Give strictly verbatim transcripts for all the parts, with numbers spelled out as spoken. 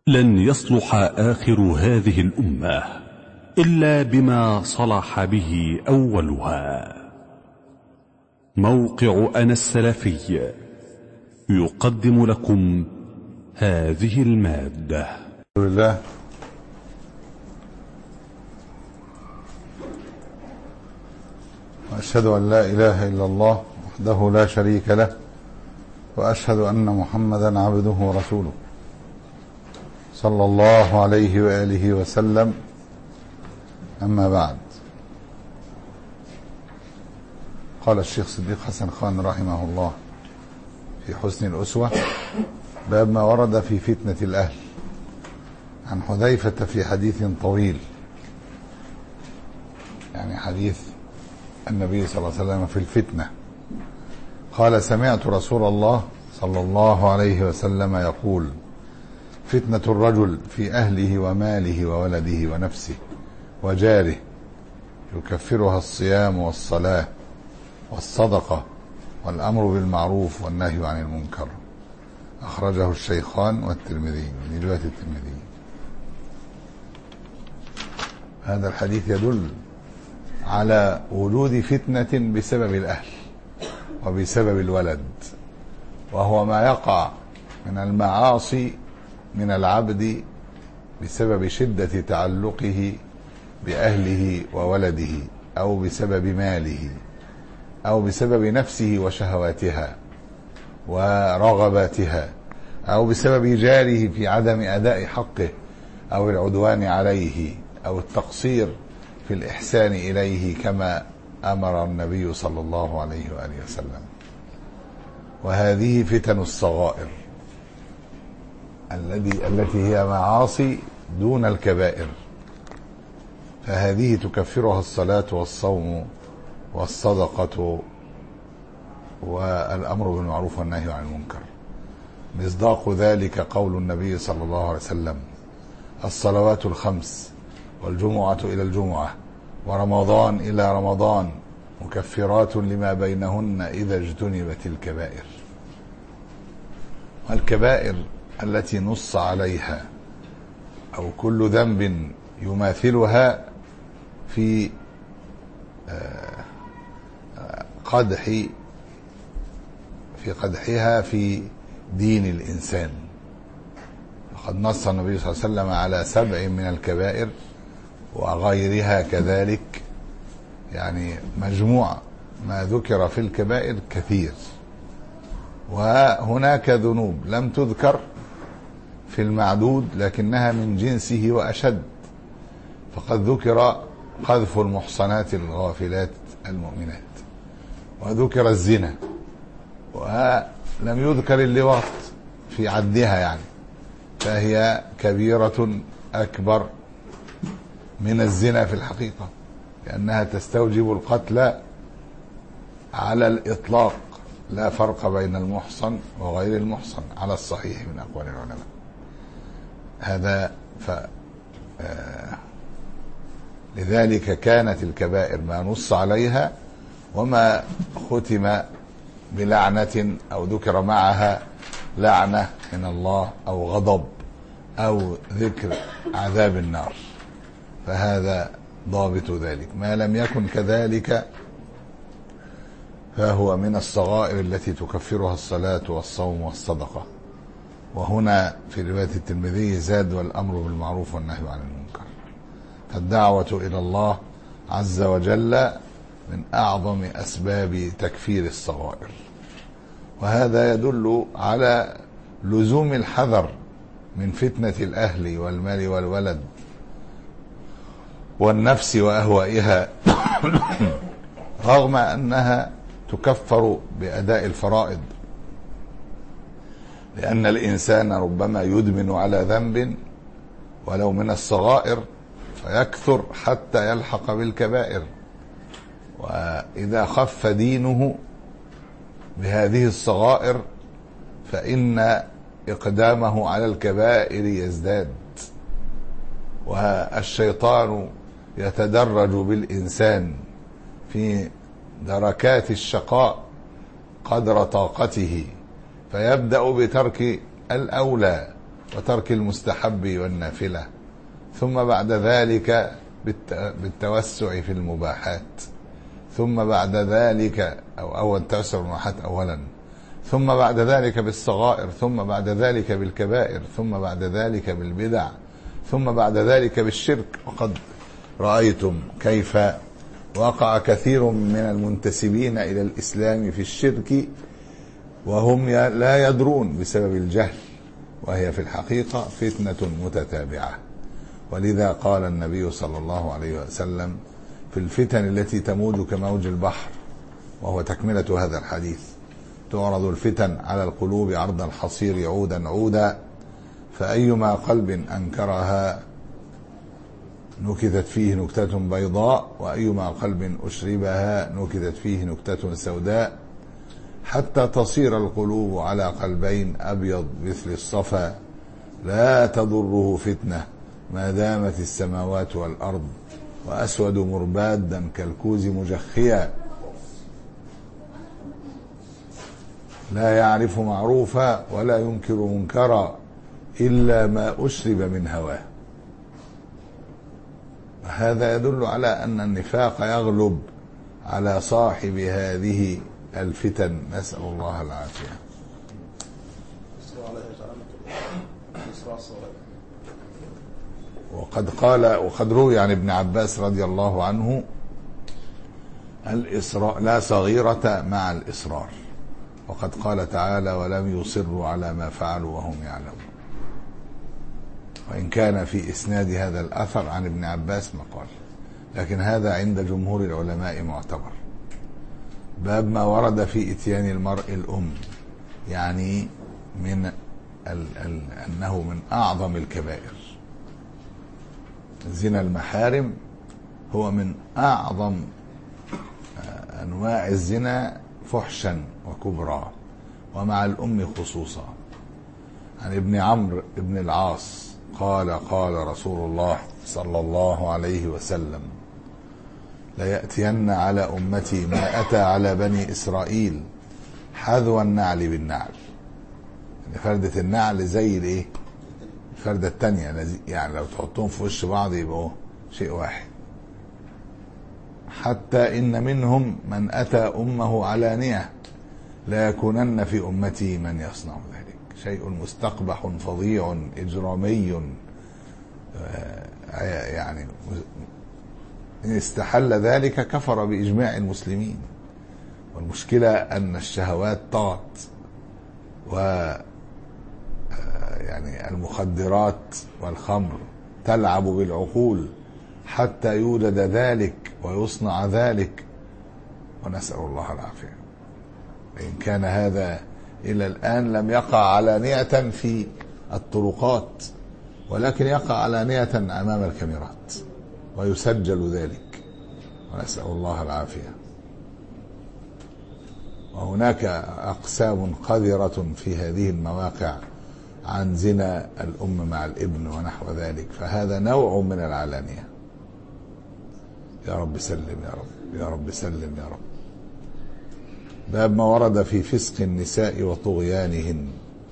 لن يصلح آخر هذه الأمة إلا بما صلح به أولها. موقع أنا السلفي يقدم لكم هذه المادة. الحمد لله وأشهد أن لا إله إلا الله وحده لا شريك له، وأشهد أن محمدا عبده ورسوله صلى الله عليه وآله وسلم. أما بعد، قال الشيخ صديق حسن خان رحمه الله في حسن الأسوة: باب ما ورد في فتنة الأهل. عن حذيفة في حديث طويل، يعني حديث النبي صلى الله عليه وسلم في الفتنة، قال: سمعت رسول الله صلى الله عليه وسلم يقول: فتنة الرجل في أهله وماله وولده ونفسه وجاره يكفرها الصيام والصلاة والصدقة والأمر بالمعروف والنهي عن المنكر. أخرجه الشيخان والترمذي من رواية الترمذي. هذا الحديث يدل على وجود فتنة بسبب الأهل وبسبب الولد، وهو ما يقع من المعاصي من العبد بسبب شدة تعلقه بأهله وولده، أو بسبب ماله، أو بسبب نفسه وشهواتها ورغباتها، أو بسبب جاره في عدم أداء حقه، أو العدوان عليه، أو التقصير في الإحسان إليه كما أمر النبي صلى الله عليه وآله وسلم. وهذه فتن الصغائر الذي التي هي معاصي دون الكبائر، فهذه تكفرها الصلاة والصوم والصدقة والأمر بالمعروف والنهي عن المنكر. مصداق ذلك قول النبي صلى الله عليه وسلم: الصلوات الخمس والجمعة إلى الجمعة ورمضان إلى رمضان مكفرات لما بينهن إذا اجتنبت الكبائر. والكبائر التي نص عليها أو كل ذنب يماثلها في قدح في قدحها في دين الإنسان. وقد نص النبي صلى الله عليه وسلم على سبع من الكبائر وغيرها كذلك، يعني مجموع ما ذكر في الكبائر كثير. وهناك ذنوب لم تذكر في المعدود لكنها من جنسه وأشد، فقد ذكر قذف المحصنات الغافلات المؤمنات، وذكر الزنا، ولم يذكر اللواط في عدها، يعني فهي كبيرة أكبر من الزنا في الحقيقة، لأنها تستوجب القتل على الإطلاق، لا فرق بين المحصن وغير المحصن على الصحيح من أقوال العلماء. هذا ف آه لذلك كانت الكبائر ما نص عليها، وما ختم بلعنة أو ذكر معها لعنة من الله أو غضب أو ذكر عذاب النار، فهذا ضابط ذلك. ما لم يكن كذلك فهو من الصغائر التي تكفرها الصلاة والصوم والصدقة. وهنا في رواية الترمذي زاد: والأمر بالمعروف والنهي عن المنكر. فالدعوة إلى الله عز وجل من أعظم أسباب تكفير الصغائر، وهذا يدل على لزوم الحذر من فتنة الأهل والمال والولد والنفس وأهوائها رغم أنها تكفر بأداء الفرائض، لأن الإنسان ربما يدمن على ذنب ولو من الصغائر فيكثر حتى يلحق بالكبائر، وإذا خف دينه بهذه الصغائر فإن إقدامه على الكبائر يزداد، والشيطان يتدرج بالإنسان في دركات الشقاء قدر طاقته، فيبدأ بترك الأولى وترك المستحب والنافلة، ثم بعد ذلك بالتوسع في المباحات، ثم بعد ذلك أو أول توسع المباحات أولا، ثم بعد ذلك بالصغائر، ثم بعد ذلك بالكبائر، ثم بعد ذلك بالبدع، ثم بعد ذلك بالشرك. وقد رأيتم كيف وقع كثير من المنتسبين إلى الإسلام في الشرك وهم لا يدرون بسبب الجهل، وهي في الحقيقة فتنة متتابعة. ولذا قال النبي صلى الله عليه وسلم في الفتن التي تموج كموج البحر، وهو تكملة هذا الحديث: تعرض الفتن على القلوب عرض الحصير عودا عودا، فأيما قلب أنكرها نكتت فيه نكتة بيضاء، وأيما قلب أشربها نكتت فيه نكتة سوداء، حتى تصير القلوب على قلبين أبيض مثل الصفا، لا تضره فتنة ما دامت السماوات والأرض، وأسود مربادا كالكوز مجخيا، لا يعرف معروفا ولا ينكر منكرا إلا ما أشرب من هواه. هذا يدل على أن النفاق يغلب على صاحب هذه الفتن، نسأل الله العافية. وقد قال وقد روي عن ابن عباس رضي الله عنه: الإصرار لا صغيرة مع الإصرار. وقد قال تعالى: ولم يصروا على ما فعلوا وهم يعلمون. وإن كان في إسناد هذا الأثر عن ابن عباس مقال، لكن هذا عند جمهور العلماء معتبر. باب ما ورد في إتيان المرء الأم، يعني من ال ال أنه من أعظم الكبائر. زنا المحارم هو من أعظم أنواع الزنا فحشا وكبرى، ومع الأم خصوصا. عن ابن عمرو بن العاص قال: قال رسول الله صلى الله عليه وسلم: ليأتين على أمتي ما أتى على بني إسرائيل حذو النعل بالنعل. يعني فردة النعل زي الايه؟ الفردة التانية، يعني لو تحطهم في وش بعض يبقوا شيء واحد. حتى إن منهم من أتى أمه علانية لا يكونن في أمتي من يصنع ذلك. شيء مستقبح فظيع إجرامي، يعني إن استحل ذلك كفر بإجماع المسلمين. والمشكلة أن الشهوات طغت، و يعني المخدرات والخمر تلعب بالعقول حتى يولد ذلك ويصنع ذلك، ونسأل الله العافية. إن كان هذا إلى الآن لم يقع علانية في الطرقات، ولكن يقع علانية أمام الكاميرات ويسجل ذلك، ونسأل الله العافية. وهناك أقسام قذرة في هذه المواقع عن زنا الأم مع الابن ونحو ذلك، فهذا نوع من العلانية. يا رب سلم، يا رب يا رب سلم يا رب. باب ما ورد في فسق النساء وطغيانهن.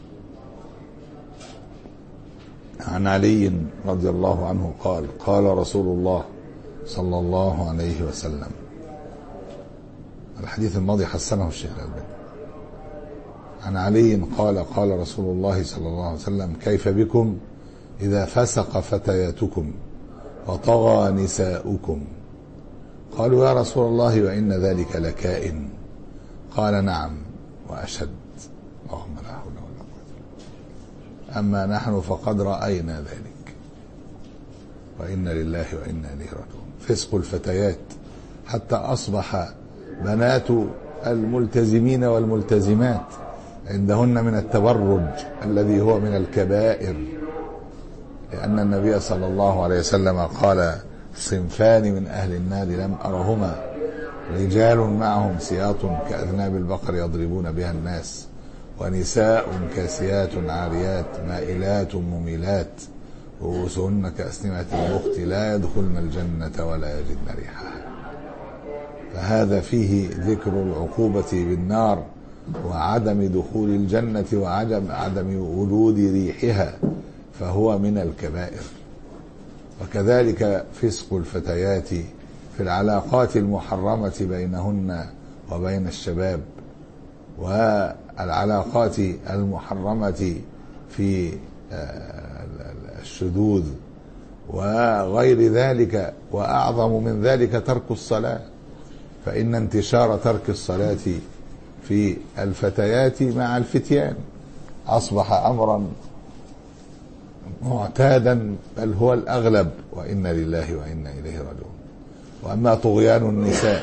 عن علي رضي الله عنه قال: قال رسول الله صلى الله عليه وسلم. الحديث الماضي حسنه الشيخ الألباني. عن علي قال: قال رسول الله صلى الله عليه وسلم: كيف بكم إذا فسق فتياتكم وطغى نساؤكم؟ قالوا: يا رسول الله وإن ذلك لكائن. قال: نعم وأشد. اللهم لا حول ولا قوة. أما نحن فقد رأينا ذلك، وإنا لله وإنا إليه راجعون. فسق الفتيات حتى أصبح بنات الملتزمين والملتزمات عندهن من التبرج الذي هو من الكبائر، لأن النبي صلى الله عليه وسلم قال: صنفان من أهل النار لم أرهما: رجال معهم سياط كأذناب البقر يضربون بها الناس، ونساء كاسيات عاريات مائلات مميلات رؤوسهن كأسنمة البخت لا يدخلن الجنة ولا يجدن ريحها. فهذا فيه ذكر العقوبة بالنار وعدم دخول الجنة وعدم عدم وجود ريحها فهو من الكبائر. وكذلك فسق الفتيات في العلاقات المحرمة بينهن وبين الشباب، والعلاقات المحرمة في الشذوذ وغير ذلك. وأعظم من ذلك ترك الصلاة، فإن انتشار ترك الصلاة في الفتيات مع الفتيان أصبح أمرا معتادا، بل هو الأغلب، وإنا لله وإنا إليه راجعون. وأما طغيان النساء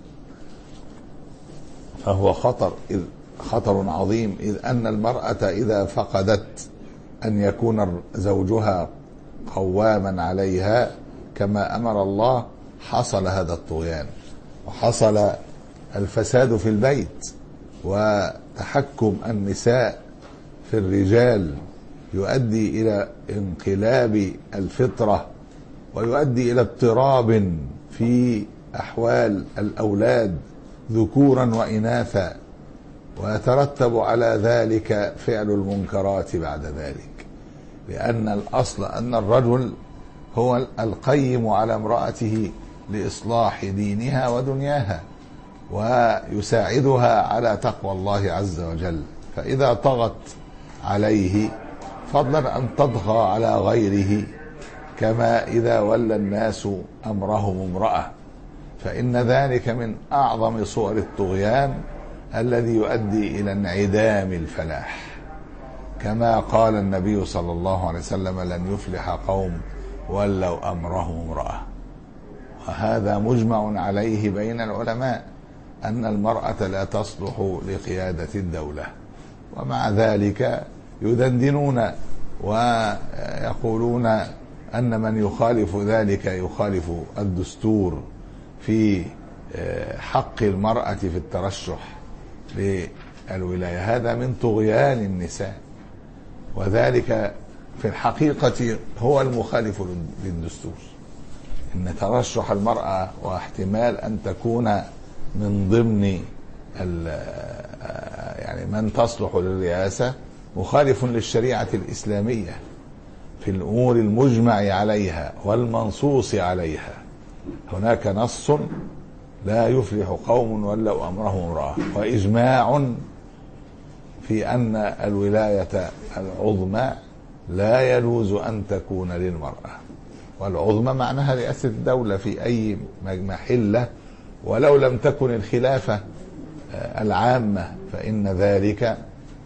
فهو خطر إذ خطر عظيم، إذ أن المرأة إذا فقدت أن يكون زوجها قواما عليها كما أمر الله حصل هذا الطغيان، وحصل الفساد في البيت، وتحكم النساء في الرجال يؤدي إلى انقلاب الفطرة، ويؤدي إلى اضطراب في أحوال الأولاد ذكورا وإناثا، ويترتب على ذلك فعل المنكرات بعد ذلك، لأن الأصل أن الرجل هو القيم على امرأته لإصلاح دينها ودنياها، ويساعدها على تقوى الله عز وجل. فإذا طغت عليه، فضلا أن تطغى على غيره، كما إذا ولى الناس أمرهم امرأة، فإن ذلك من أعظم صور الطغيان الذي يؤدي إلى انعدام الفلاح، كما قال النبي صلى الله عليه وسلم: لن يفلح قوم ولوا أمرهم امرأة. وهذا مجمع عليه بين العلماء أن المرأة لا تصلح لقيادة الدولة، ومع ذلك يدندنون ويقولون أن من يخالف ذلك يخالف الدستور في حق المرأة في الترشح للولاية. هذا من طغيان النساء، وذلك في الحقيقة هو المخالف للدستور. إن ترشح المرأة واحتمال أن تكون من ضمن يعني من تصلح للرئاسة مخالف للشريعة الإسلامية في الأمور المجمع عليها والمنصوص عليها. هناك نص: لا يفلح قوم ولوا أمرهم امرأة، وإجماع في أن الولاية العظمى لا يجوز أن تكون للمرأة، والعظمى معناها رئاسة الدولة في أي محلة، ولو لم تكن الخلافة العامة، فإن ذلك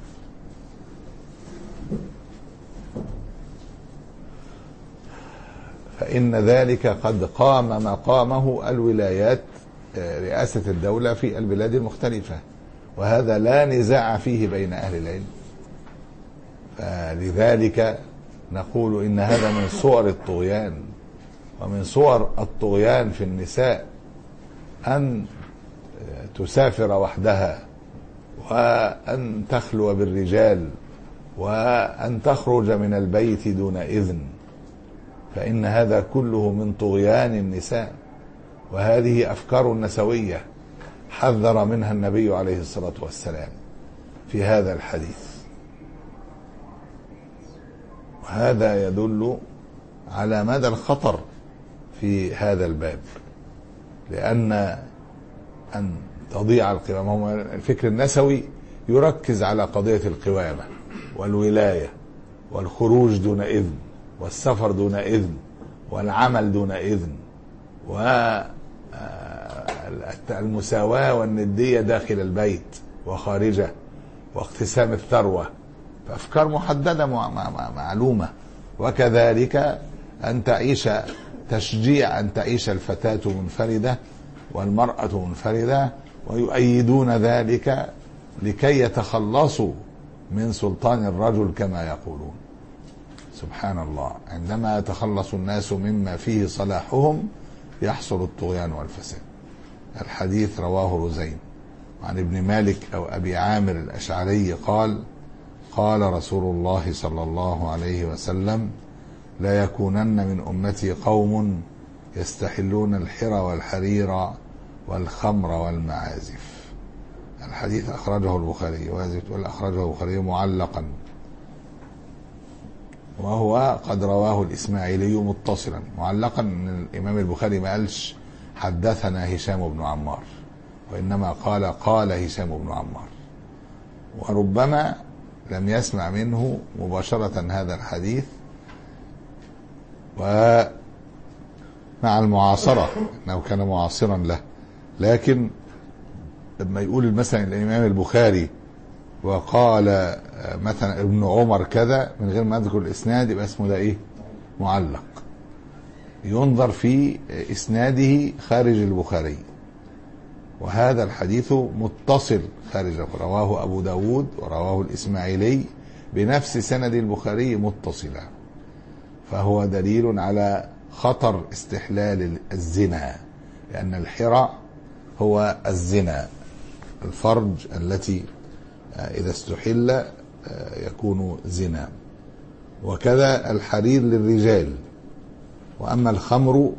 فإن ذلك قد قام مقامه الولايات، رئاسة الدولة في البلاد المختلفة، وهذا لا نزاع فيه بين أهل العلم. فلذلك نقول إن هذا من صور الطغيان، ومن صور الطغيان في النساء أن تسافر وحدها، وأن تخلو بالرجال، وأن تخرج من البيت دون إذن، فإن هذا كله من طغيان النساء. وهذه أفكار نسوية حذر منها النبي عليه الصلاة والسلام في هذا الحديث، وهذا يدل على مدى الخطر في هذا الباب، لأن أن تضيع القوامة، الفكر النسوي يركز على قضية القوامة والولاية والخروج دون إذن والسفر دون إذن والعمل دون إذن والمساواة والندية داخل البيت وخارجه واقتسام الثروة، فأفكار محددة معلومة. وكذلك أن تعيش تشجيع أن تعيش الفتاة منفردة والمرأة منفردة، ويؤيدون ذلك لكي يتخلصوا من سلطان الرجل كما يقولون. سبحان الله، عندما يتخلص الناس مما فيه صلاحهم يحصل الطغيان والفساد. الحديث رواه رزين عن ابن مالك أو أبي عامر الأشعري قال: قال رسول الله صلى الله عليه وسلم: لا يكونن من أمتي قوم يستحلون الحر والحرير والخمر والمعازف. الحديث أخرجه البخاري، وهذه تقول أخرجه البخاري معلقا. وهو قد رواه الإسماعيلي متصلا. معلقا ان الإمام البخاري ما قالش حدثنا هشام بن عمار، وإنما قال قال هشام بن عمار، وربما لم يسمع منه مباشرة هذا الحديث، ومع المعاصرة أنه كان معاصرا له. لكن لما يقول مثلا الإمام البخاري وقال مثلا ابن عمر كذا من غير ما يذكر الإسناد، يبقى اسمه ده إيه؟ معلق. ينظر في إسناده خارج البخاري، وهذا الحديث متصل خارج البخاري، رواه أبو داود ورواه الإسماعيلي بنفس سند البخاري متصلا، فهو دليل على خطر استحلال الزنا، لأن الحرى هو الزنا، الفرج التي إذا استحل يكون زنا. وكذا الحرير للرجال. وأما الخمر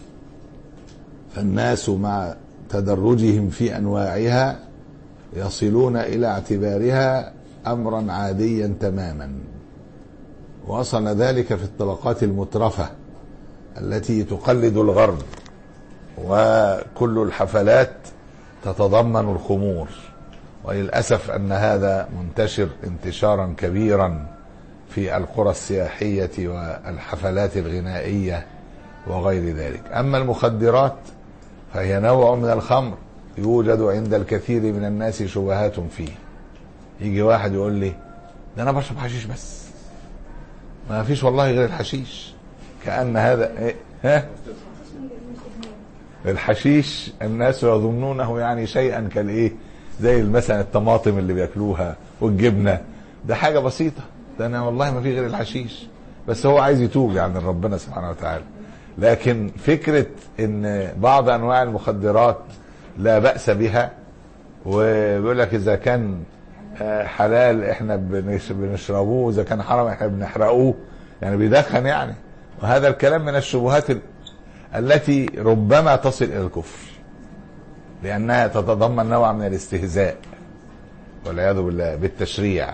فالناس مع تدرجهم في أنواعها يصلون إلى اعتبارها أمرا عاديا تماما، وصل ذلك في الطبقات المترفة التي تقلد الغرب، وكل الحفلات تتضمن الخمور. وللأسف أن هذا منتشر انتشارا كبيرا في القرى السياحية والحفلات الغنائية وغير ذلك. أما المخدرات فهي نوع من الخمر يوجد عند الكثير من الناس شبهات فيه. يجي واحد يقول لي ده أنا بشرب حشيش بس، ما فيش والله غير الحشيش، كأن هذا إيه؟ ها؟ الحشيش الناس يظنونه يعني شيئا كالإيه، زي مثلا الطماطم اللي بياكلوها والجبنة، ده حاجة بسيطة، ده أنا والله ما في غير الحشيش، بس هو عايز يتوب يعني ربنا سبحانه وتعالى. لكن فكرة ان بعض انواع المخدرات لا بأس بها، وبيقول لك اذا كان حلال احنا بنشربوه، اذا كان حرام احنا بنحرقوه، يعني بيدخن يعني. وهذا الكلام من الشبهات التي ربما تصل الى الكفر، لانها تتضمن نوع من الاستهزاء والعياذ بالله بالتشريع.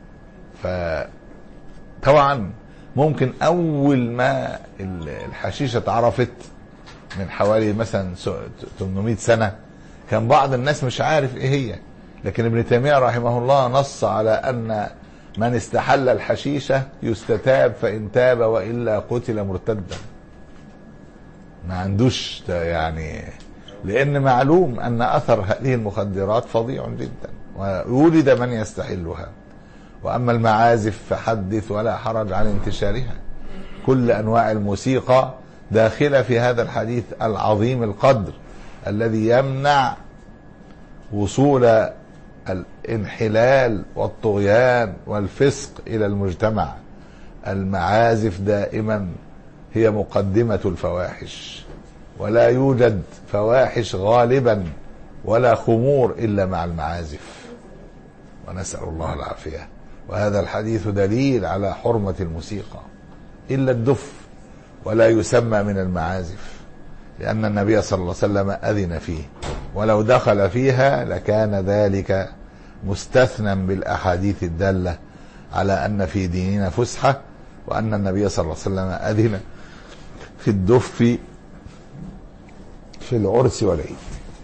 فطبعا ممكن اول ما الحشيشة اتعرفت من حوالي مثلا ثمانمائة سنة كان بعض الناس مش عارف ايه هي، لكن ابن تيمية رحمه الله نص على ان من استحل الحشيشة يستتاب، فان تاب والا قتل مرتدا. ما عندوش يعني، لان معلوم ان اثر هذه المخدرات فظيع جدا، وولد من يستحلها. واما المعازف فحدث ولا حرج عن انتشارها. كل انواع الموسيقى داخله في هذا الحديث العظيم القدر الذي يمنع وصول الانحلال والطغيان والفسق الى المجتمع. المعازف دائما هي مقدمة الفواحش، ولا يوجد فواحش غالبا ولا خمور الا مع المعازف، ونسأل الله العافية. وهذا الحديث دليل على حرمة الموسيقى إلا الدف، ولا يسمى من المعازف، لأن النبي صلى الله عليه وسلم أذن فيه، ولو دخل فيها لكان ذلك مستثنى بالأحاديث الدالة على أن في ديننا فسحة، وأن النبي صلى الله عليه وسلم أذن في الدف في العرس والعيد.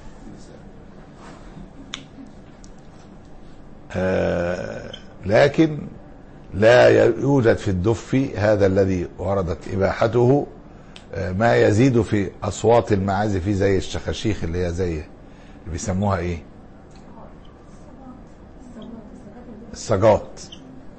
آه لكن لا يوجد في الدف هذا الذي وردت إباحته ما يزيد في أصوات المعازف زي الشخاشيخ اللي هي زي اللي بيسموها إيه، السجات.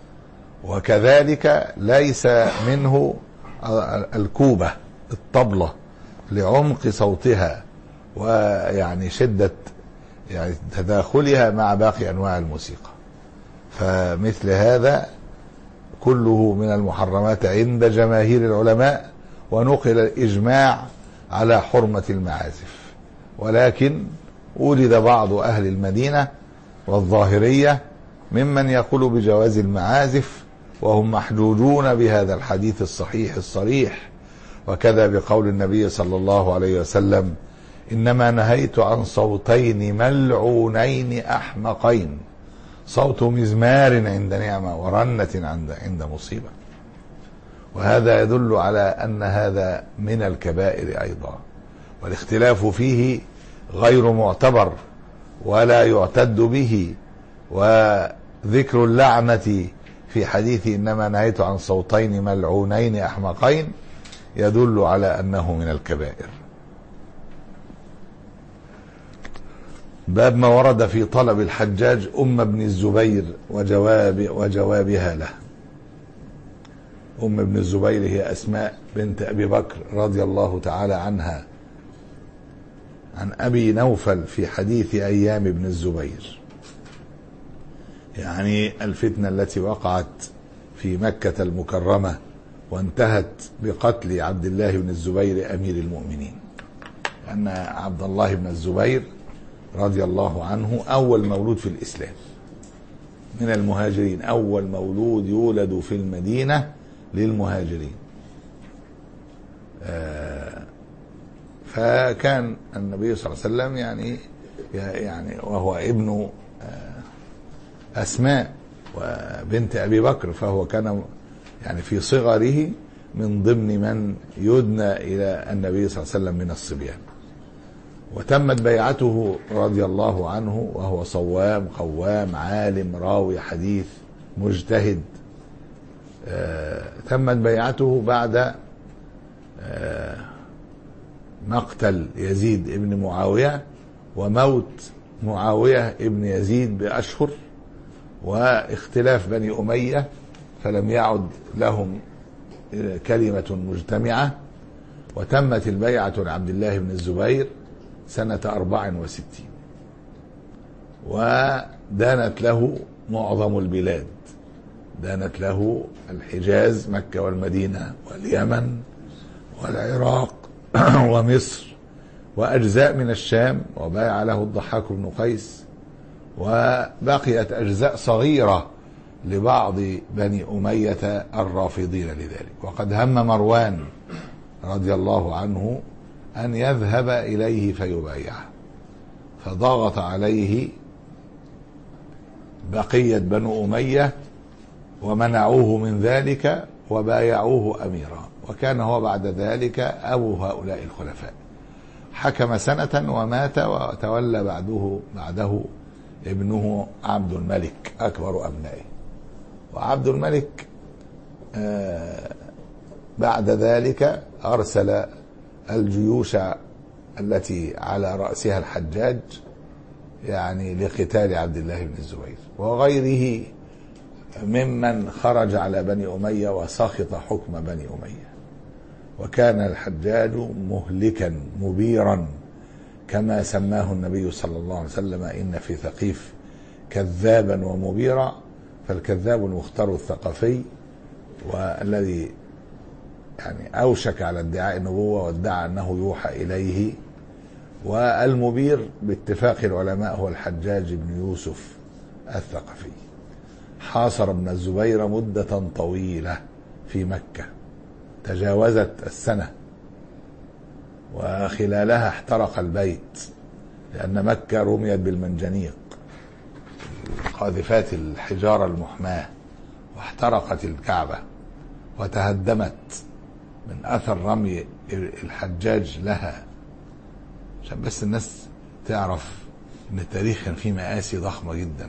وكذلك ليس منه الكوبة الطبلة لعمق صوتها ويعني شدة يعني تداخلها مع باقي أنواع الموسيقى. فمثل هذا كله من المحرمات عند جماهير العلماء، ونقل الإجماع على حرمة المعازف. ولكن وجد بعض أهل المدينة والظاهرية ممن يقول بجواز المعازف، وهم محجوجون بهذا الحديث الصحيح الصريح، وكذا بقول النبي صلى الله عليه وسلم: إنما نهيت عن صوتين ملعونين أحمقين، صوت مزمار عند نعمة ورنة عند عند مصيبة. وهذا يدل على أن هذا من الكبائر أيضا، والاختلاف فيه غير معتبر ولا يعتد به. وذكر اللعنة في حديث إنما نهيت عن صوتين ملعونين أحمقين يدل على أنه من الكبائر. باب ما ورد في طلب الحجاج أم ابن الزبير وجواب وجوابها له. أم ابن الزبير هي أسماء بنت أبي بكر رضي الله تعالى عنها، عن أبي نوفل في حديث أيام ابن الزبير، يعني الفتنة التي وقعت في مكة المكرمة وانتهت بقتل عبد الله بن الزبير أمير المؤمنين. أن عبد الله بن الزبير رضي الله عنه أول مولود في الإسلام من المهاجرين، أول مولود يولد في المدينة للمهاجرين. آه فكان النبي صلى الله عليه وسلم يعني يعني وهو ابن أسماء وبنت أبي بكر، فهو كان يعني في صغره من ضمن من يدنى إلى النبي صلى الله عليه وسلم من الصبيان. وتمت بيعته رضي الله عنه وهو صوام قوام عالم راوي حديث مجتهد. آه تمت بيعته بعد آه مقتل يزيد ابن معاوية وموت معاوية ابن يزيد بأشهر واختلاف بني أمية، فلم يعد لهم كلمة مجتمعة. وتمت البيعة لعبد الله بن الزبير سنة أربع وستين، ودانت له معظم البلاد، دانت له الحجاز مكة والمدينة واليمن والعراق ومصر وأجزاء من الشام، وبايع له الضحاك بن قيس، وبقيت أجزاء صغيرة لبعض بني أمية الرافضين لذلك. وقد هم مروان رضي الله عنه أن يذهب إليه فيبايعه، فضغط عليه بقية بنو أمية ومنعوه من ذلك وبايعوه أميرا، وكان هو بعد ذلك أبو هؤلاء الخلفاء. حكم سنة ومات، وتولى بعده بعده ابنه عبد الملك أكبر أبنائه. وعبد الملك آه بعد ذلك أرسل الجيوش التي على رأسها الحجاج يعني لقتال عبد الله بن الزبير وغيره ممن خرج على بني أمية وسخط حكم بني أمية. وكان الحجاج مهلكا مبيرا كما سماه النبي صلى الله عليه وسلم: إن في ثقيف كذابا ومبيرا. فالكذاب المختار الثقفي والذي يعني أوشك على ادعاء النبوة وادعى أنه يوحى إليه، والمبير باتفاق العلماء هو الحجاج بن يوسف الثقفي. حاصر ابن الزبير مدة طويلة في مكة تجاوزت السنة، وخلالها احترق البيت لأن مكة رميت بالمنجنيق قاذفات الحجارة المحماة، واحترقت الكعبة وتهدمت من أثر رمي الحجاج لها. عشان بس الناس تعرف ان التاريخ كان فيه مآسي ضخمة جدا.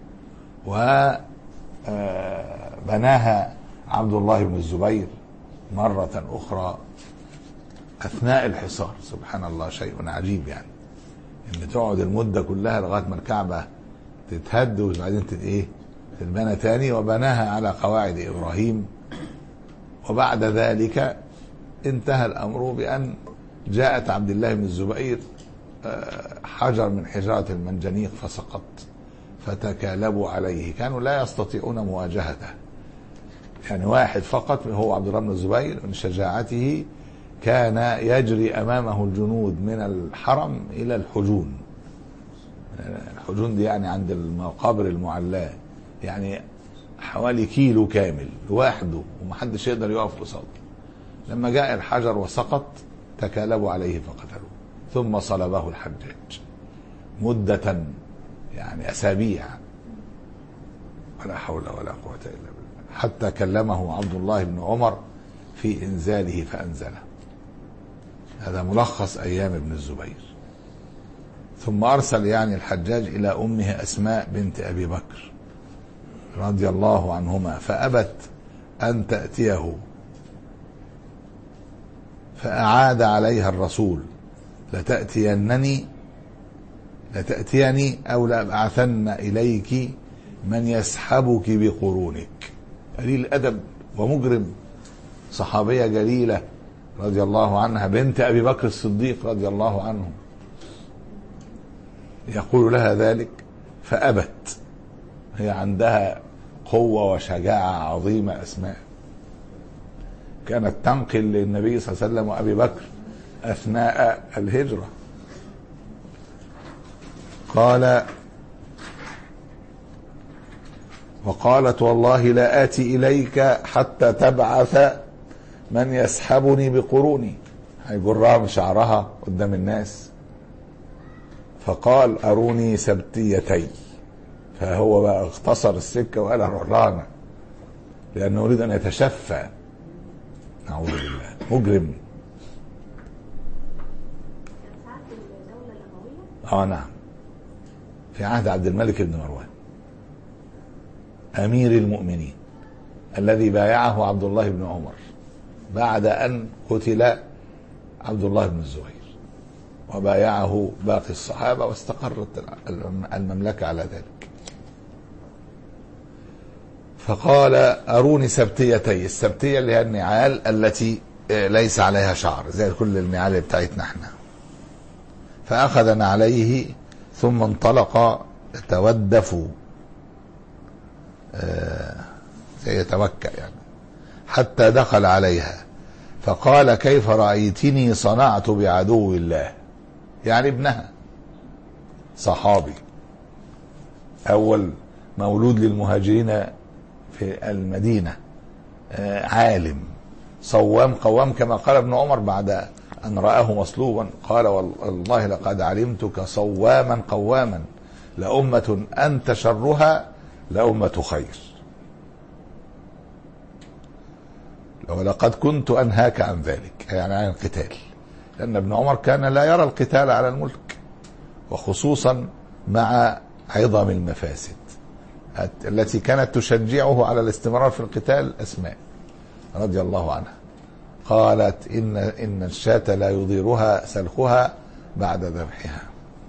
وبناها عبد الله بن الزبير مرة أخرى أثناء الحصار. سبحان الله، شيء عجيب يعني ان تقعد المدة كلها لغاية ما الكعبة تتهد وبعدين ايه تتبنى تاني. وبناها على قواعد إبراهيم. وبعد ذلك انتهى الأمر بأن جاءت عبد الله بن الزبير حجر من حجارة المنجنيق فسقط، فتكالبوا عليه، كانوا لا يستطيعون مواجهته. يعني واحد فقط هو عبد الله بن الزبير من شجاعته كان يجري أمامه الجنود من الحرم إلى الحجون. الحجون دي يعني عند المقابر المعلاة، يعني حوالي كيلو كامل لوحده ومحدش يقدر يقف قصاده. لما جاء الحجر وسقط تكالبوا عليه فقتلوه، ثم صلبه الحجاج مدة يعني أسابيع، ولا حول ولا قوة إلا بالله، حتى كلمه عبد الله بن عمر في إنزاله فأنزله. هذا ملخص أيام ابن الزبير. ثم أرسل يعني الحجاج إلى أمه أسماء بنت أبي بكر رضي الله عنهما فأبت أن تأتيه، فأعاد عليها الرسول: لتأتينني لتأتيني أو لأبعثن إليك من يسحبك بقرونك. قليل أدب ومجرم، صحابية جليلة رضي الله عنها بنت أبي بكر الصديق رضي الله عنه، يقول لها ذلك فأبت. هي عندها قوة وشجاعة عظيمة أسماء، كانت تنقل للنبي صلى الله عليه وسلم وأبي بكر أثناء الهجرة. قال وقالت: والله لا آتي إليك حتى تبعث من يسحبني بقروني، هيجرها من شعرها قدام الناس. فقال: أروني سبتيتي، فهو بقى اختصر السكة وقال: أروح لها لأنه يريد أن يتشفى. أعوذ بالله، مجرم. اه نعم، في عهد عبد الملك بن مروان أمير المؤمنين الذي بايعه عبد الله بن عمر بعد أن قتل عبد الله بن الزبير، وبايعه باقي الصحابة واستقرت المملكة على ذلك. فقال: أروني سبتيتي. السبتية اللي هي النعال التي ليس عليها شعر زي كل النعال بتاعتنا احنا. فأخذ نعليه ثم انطلق يتودف يتوكأ يعني حتى دخل عليها، فقال: كيف رأيتني صنعت بعدو الله؟ يعني ابنها، صحابي أول مولود للمهاجرين في المدينة، عالم صوام قوام كما قال ابن عمر بعد أن رآه مصلوبا، قال: والله لقد علمتك صواما قواما، لأمة أنت شرها لأمة خير، ولقد كنت أنهاك عن ذلك، يعني عن القتال، لأن ابن عمر كان لا يرى القتال على الملك، وخصوصا مع عظم المفاسد التي كانت تشجعه على الاستمرار في القتال. أسماء رضي الله عنها قالت: إن إن الشاة لا يضيرها سلخها بعد ذبحها.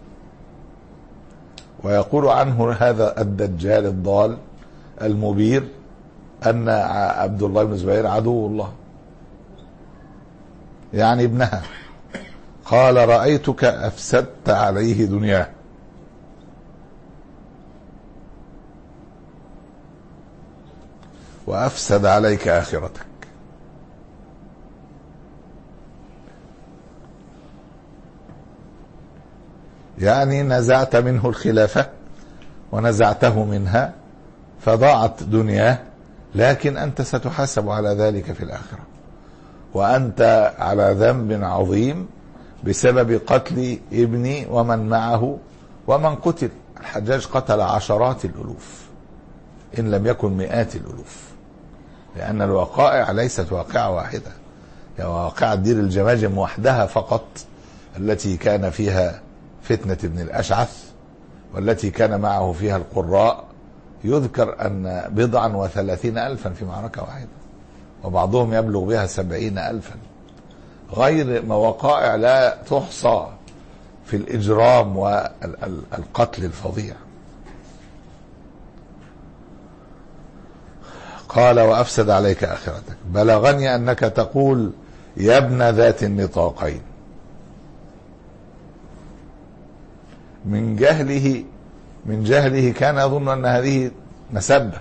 ويقول عنه هذا الدجال الضال المبير أن عبد الله بن الزبير عدو الله، يعني ابنها. قال: رأيتك أفسدت عليه دنياه، وأفسد عليك آخرتك. يعني نزعت منه الخلافة ونزعته منها فضاعت دنياه، لكن أنت ستحاسب على ذلك في الآخرة، وأنت على ذنب عظيم بسبب قتل ابني ومن معه ومن قتل. الحجاج قتل عشرات الألوف إن لم يكن مئات الألوف، لأن الوقائع ليست واقعة واحدة، هي واقعة دير الجماجم وحدها فقط، التي كان فيها فتنة ابن الأشعث والتي كان معه فيها القراء. يذكر أن بضعا وثلاثين ألفا في معركة واحدة، وبعضهم يبلغ بها سبعين ألفا، غير وقائع لا تحصى في الإجرام والقتل الفظيع. قال: وأفسد عليك آخرتك. بلغني أنك تقول: يا ابن ذات النطاقين. من جهله من جهله كان يظن أن هذه مسبة.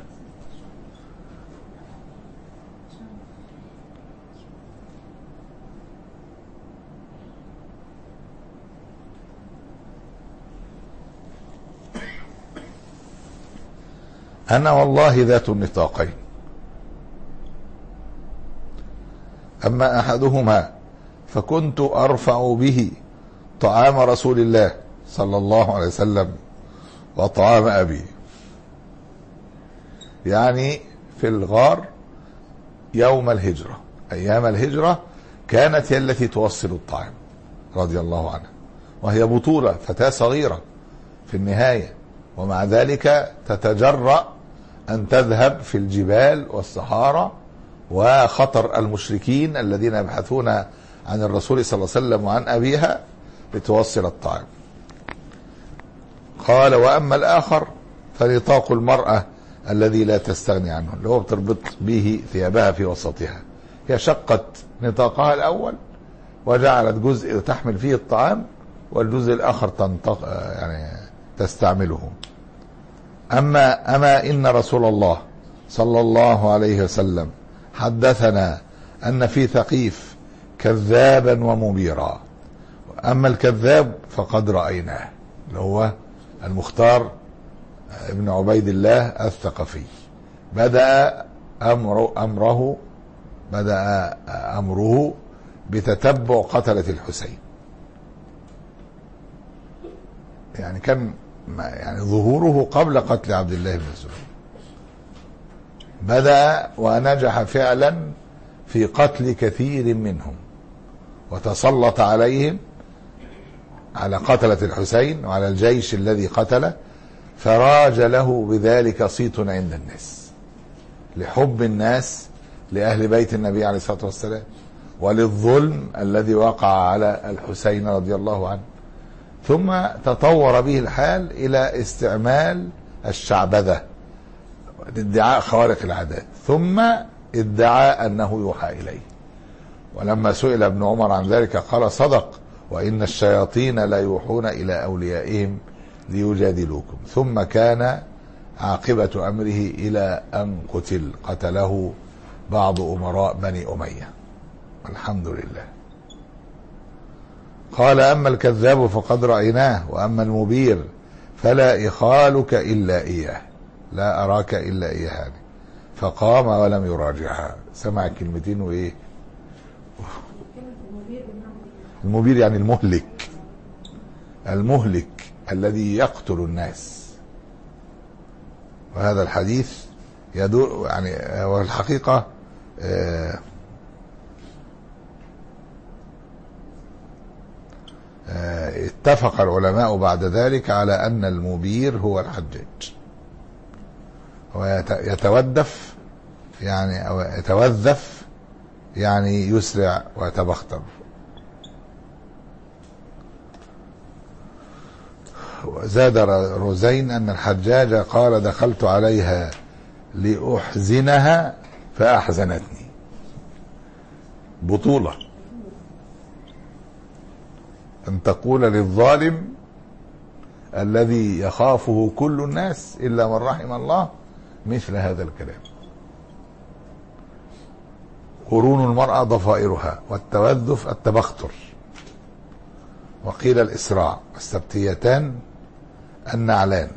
أنا والله ذات النطاقين، أما أحدهما فكنت أرفع به طعام رسول الله صلى الله عليه وسلم وطعام أبي. يعني في الغار يوم الهجرة أيام الهجرة كانت هي التي توصل الطعام رضي الله عنها، وهي بطولة فتاة صغيرة في النهاية، ومع ذلك تتجرأ أن تذهب في الجبال والصحارى وخطر المشركين الذين يبحثون عن الرسول صلى الله عليه وسلم وعن أبيها لتوصل الطعام. قال: وأما الآخر فنطاق المرأة الذي لا تستغني عنه، اللي هو بتربط به ثيابها في وسطها. هي شقت نطاقها الأول وجعلت جزء تحمل فيه الطعام والجزء الآخر تنطق يعني تستعمله. أما أما إن رسول الله صلى الله عليه وسلم حدثنا أن في ثقيف كذابا ومبيرا. أما الكذاب فقد رأيناه، اللي هو المختار ابن عبيد الله الثقفي. بدأ أمر أمره بدأ أمره بتتبع قتلة الحسين، يعني كان يعني ظهوره قبل قتل عبد الله بن الزبير. بدأ ونجح فعلا في قتل كثير منهم، وتسلط عليهم على قتلة الحسين وعلى الجيش الذي قتله، فراج له بذلك صيت عند الناس لحب الناس لأهل بيت النبي عليه الصلاة والسلام، وللظلم الذي وقع على الحسين رضي الله عنه. ثم تطور به الحال إلى استعمال الشعبذة لادعاء خوارق العادات، ثم ادعاء أنه يوحى إليه. ولما سئل ابن عمر عن ذلك قال: صدق، وإن الشياطين لا يوحون إلى أوليائهم ليجادلوكم. ثم كان عاقبة أمره إلى أن قتل قتله بعض أمراء بني أمية، الحمد لله. قال: أما الكذاب فقد رأيناه، وأما المبير فلا إخالك إلا إياه، لا أراك إلا إياه. فقام ولم يراجعها. سمع كلمتين وإيه؟ المبير يعني المهلك، المهلك الذي يقتل الناس. وهذا الحديث يدور يعني، والحقيقة آه آه اتفق العلماء بعد ذلك على أن المبير هو الحجاج، ويتودف يعني أو يتوذف يعني يسرع ويتبختر. وزاد روزين أن الحجاج قال: دخلت عليها لأحزنها فأحزنتني. بطولة أن تقول للظالم الذي يخافه كل الناس إلا من رحم الله مثل هذا الكلام. قرون المرأة ضفائرها، والتوذف التبختر. وقيل الإسراع، والسبتيتان النعلان،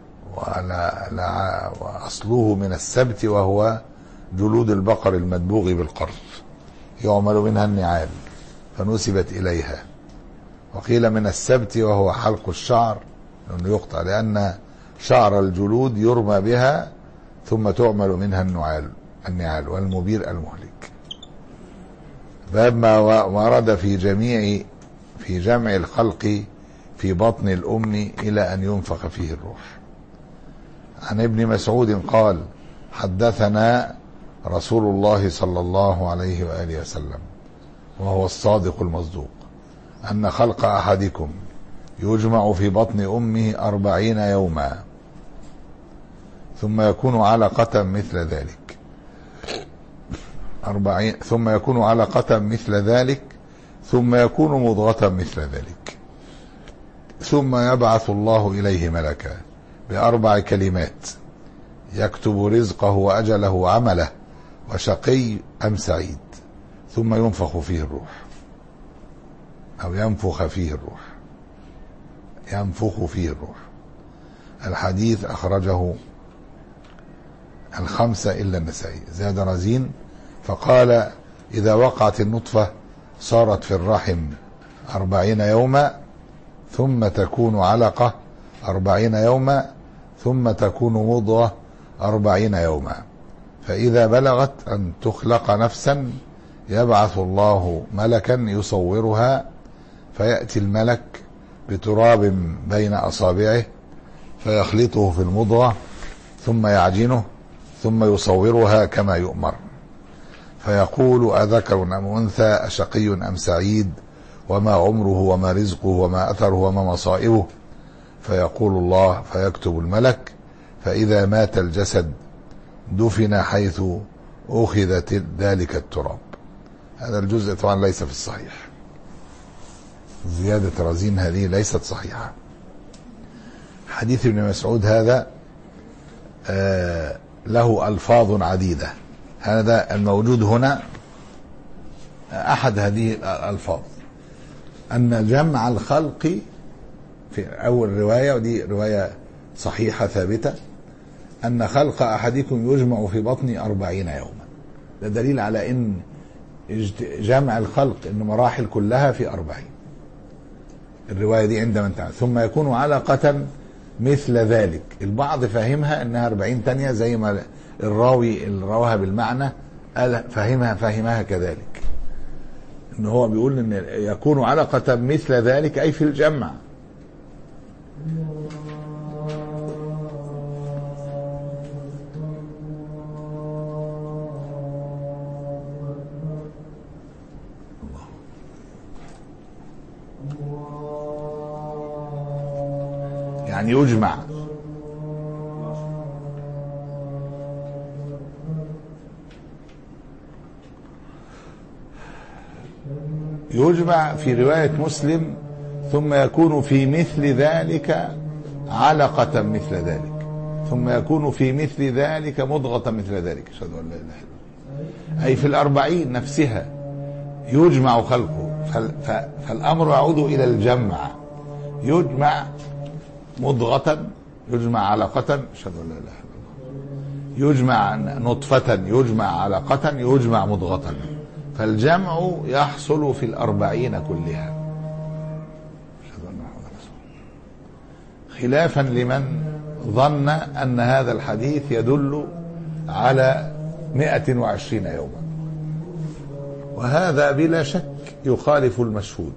وأصله من السبت وهو جلود البقر المدبوغ بالقرف، يعمل منها النعال فنسبت إليها. وقيل من السبت وهو حلق الشعر، لأنه يقطع، لأن شعر الجلود يرمى بها ثم تعمل منها النعال النعال والمبير المهلك. باب ما ورد في جميع في جمع الخلق في بطن الأم إلى أن ينفخ فيه الروح. عن ابن مسعود قال: حدثنا رسول الله صلى الله عليه وآله وسلم وهو الصادق المصدوق أن خلق أحدكم يجمع في بطن أمه أربعين يوما ثم يكون علقة مثل ذلك أربعين ثم يكون علقة مثل ذلك ثم يكون مضغة مثل ذلك ثم يبعث الله إليه ملكا بأربع كلمات يكتب رزقه وأجله وعمله وشقي أم سعيد، ثم ينفخ فيه الروح أو ينفخ فيه الروح ينفخ فيه الروح. الحديث أخرجه الخمسة إلا النسائي. زاد رزين فقال: إذا وقعت النطفة صارت في الرحم أربعين يوما ثم تكون علقة أربعين يوما ثم تكون مضغة أربعين يوما، فإذا بلغت أن تخلق نفسا يبعث الله ملكا يصورها، فيأتي الملك بتراب بين أصابعه فيخلطه في المضغة ثم يعجنه ثم يصورها كما يؤمر، فيقول أذكر أم أنثى، أشقي أم سعيد، وما عمره وما رزقه وما أثره وما مصائبه، فيقول الله فيكتب الملك، فإذا مات الجسد دفن حيث أخذت ذلك التراب. هذا الجزء طبعا ليس في الصحيح، زيادة رزين هذه ليست صحيحة. حديث ابن مسعود هذا آه له ألفاظ عديدة، هذا الموجود هنا أحد هذه الألفاظ، أن جمع الخلق في أول رواية، ودي رواية صحيحة ثابتة، أن خلق أحدكم يجمع في بطن أربعين يوما. ده دليل على أن جمع الخلق أن مراحل كلها في أربعين. الرواية دي عندما انتهى ثم يكون علقة مثل ذلك. البعض فاهمها أنها أربعين تانية زي ما الراوي اللي رواها بالمعنى قال فاهمها فاهمها كذلك، ان هو بيقول ان يكون علقة مثل ذلك اي في الجمع. يعني يجمع يجمع في رواية مسلم ثم يكون في مثل ذلك علقة مثل ذلك، ثم يكون في مثل ذلك مضغة مثل ذلك. أشهد أن لا إله إلا الله. أي في الأربعين نفسها يجمع خلقه، فالأمر يعود إلى الجمع، يجمع مضغة، يجمع علقة، أشهد أن لا إله إلا الله، يجمع نطفة، يجمع علقة، يجمع مضغة، فالجمع يحصل في الأربعين كلها. خلافا لمن ظن أن هذا الحديث يدل على مئة وعشرين يوما، وهذا بلا شك يخالف المشهود.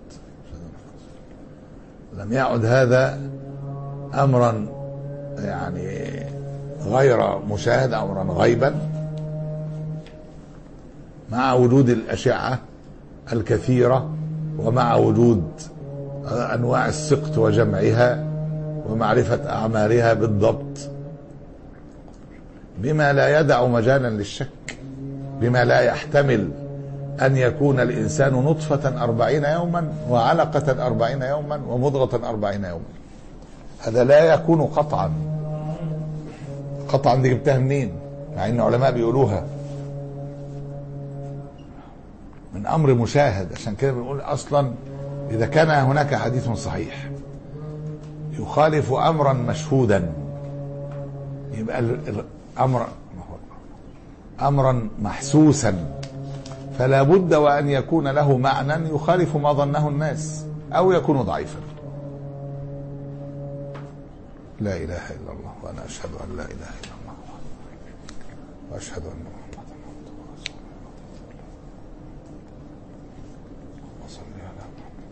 لم يعد هذا أمرا يعني غير مشاهد، أمرا غيبا، مع وجود الأشعة الكثيرة ومع وجود أنواع السقط وجمعها ومعرفة أعمارها بالضبط، بما لا يدع مجالا للشك، بما لا يحتمل أن يكون الإنسان نطفة أربعين يوما وعلقة أربعين يوما ومضغة أربعين يوما. هذا لا يكون قطعا. قطعا دي جبتها منين؟ مع أن علماء بيقولوها من أمر مشاهد. عشان كده بنقول أصلا إذا كان هناك حديث صحيح يخالف أمرا مشهودا، يبقى الأمر أمرا محسوسا، فلا بد وأن يكون له معنى يخالف ما ظنه الناس أو يكون ضعيفا. لا إله إلا الله، وأنا أشهد أن لا إله إلا الله، وأشهد أن محمدا عبده ورسوله. اللهم صل على محمد.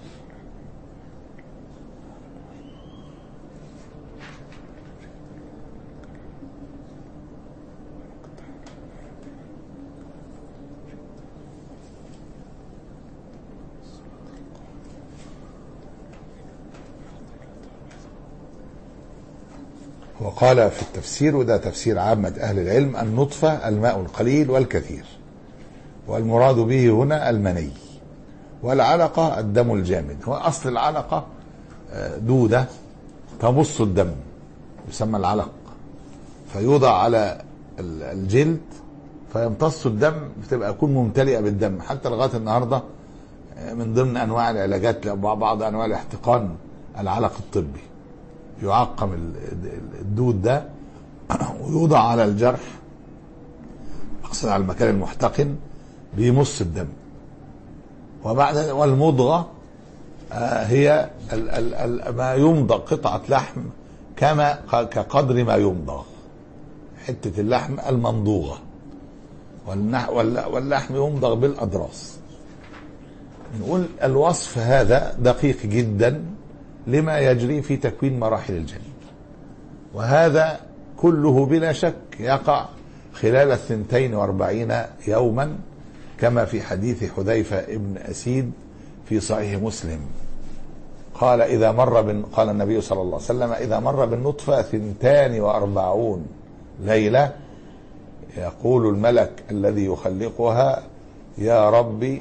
وقال في التفسير، وده تفسير عامة أهل العلم، النطفة الماء القليل والكثير، والمراد به هنا المني، والعلقة الدم الجامد. هو أصل العلقة دودة تمص الدم يسمى العلق، فيوضع على الجلد فيمتص الدم، بتبقى يكون ممتلئة بالدم. حتى لغاية النهاردة من ضمن أنواع العلاجات لبعض أنواع الاحتقان العلق الطبي، يعقم الدود ده ويوضع على الجرح، أقصد على المكان المحتقن، بيمص الدم. وبعد والمضغة هي ال ال ال ما يمضغ، قطعة لحم كما كقدر ما يمضغ، حتة اللحم الممضوغة. واللحم يمضغ بالأضراس. نقول الوصف هذا دقيق جدا لما يجري في تكوين مراحل الجنين، وهذا كله بلا شك يقع خلال الثنتين واربعين يوما كما في حديث حذيفة ابن أسيد في صحيح مسلم قال إذا مر بن قال النبي صلى الله عليه وسلم إذا مر بالنطفة ثنتان وأربعون ليلة يقول الملك الذي يخلقها يا ربي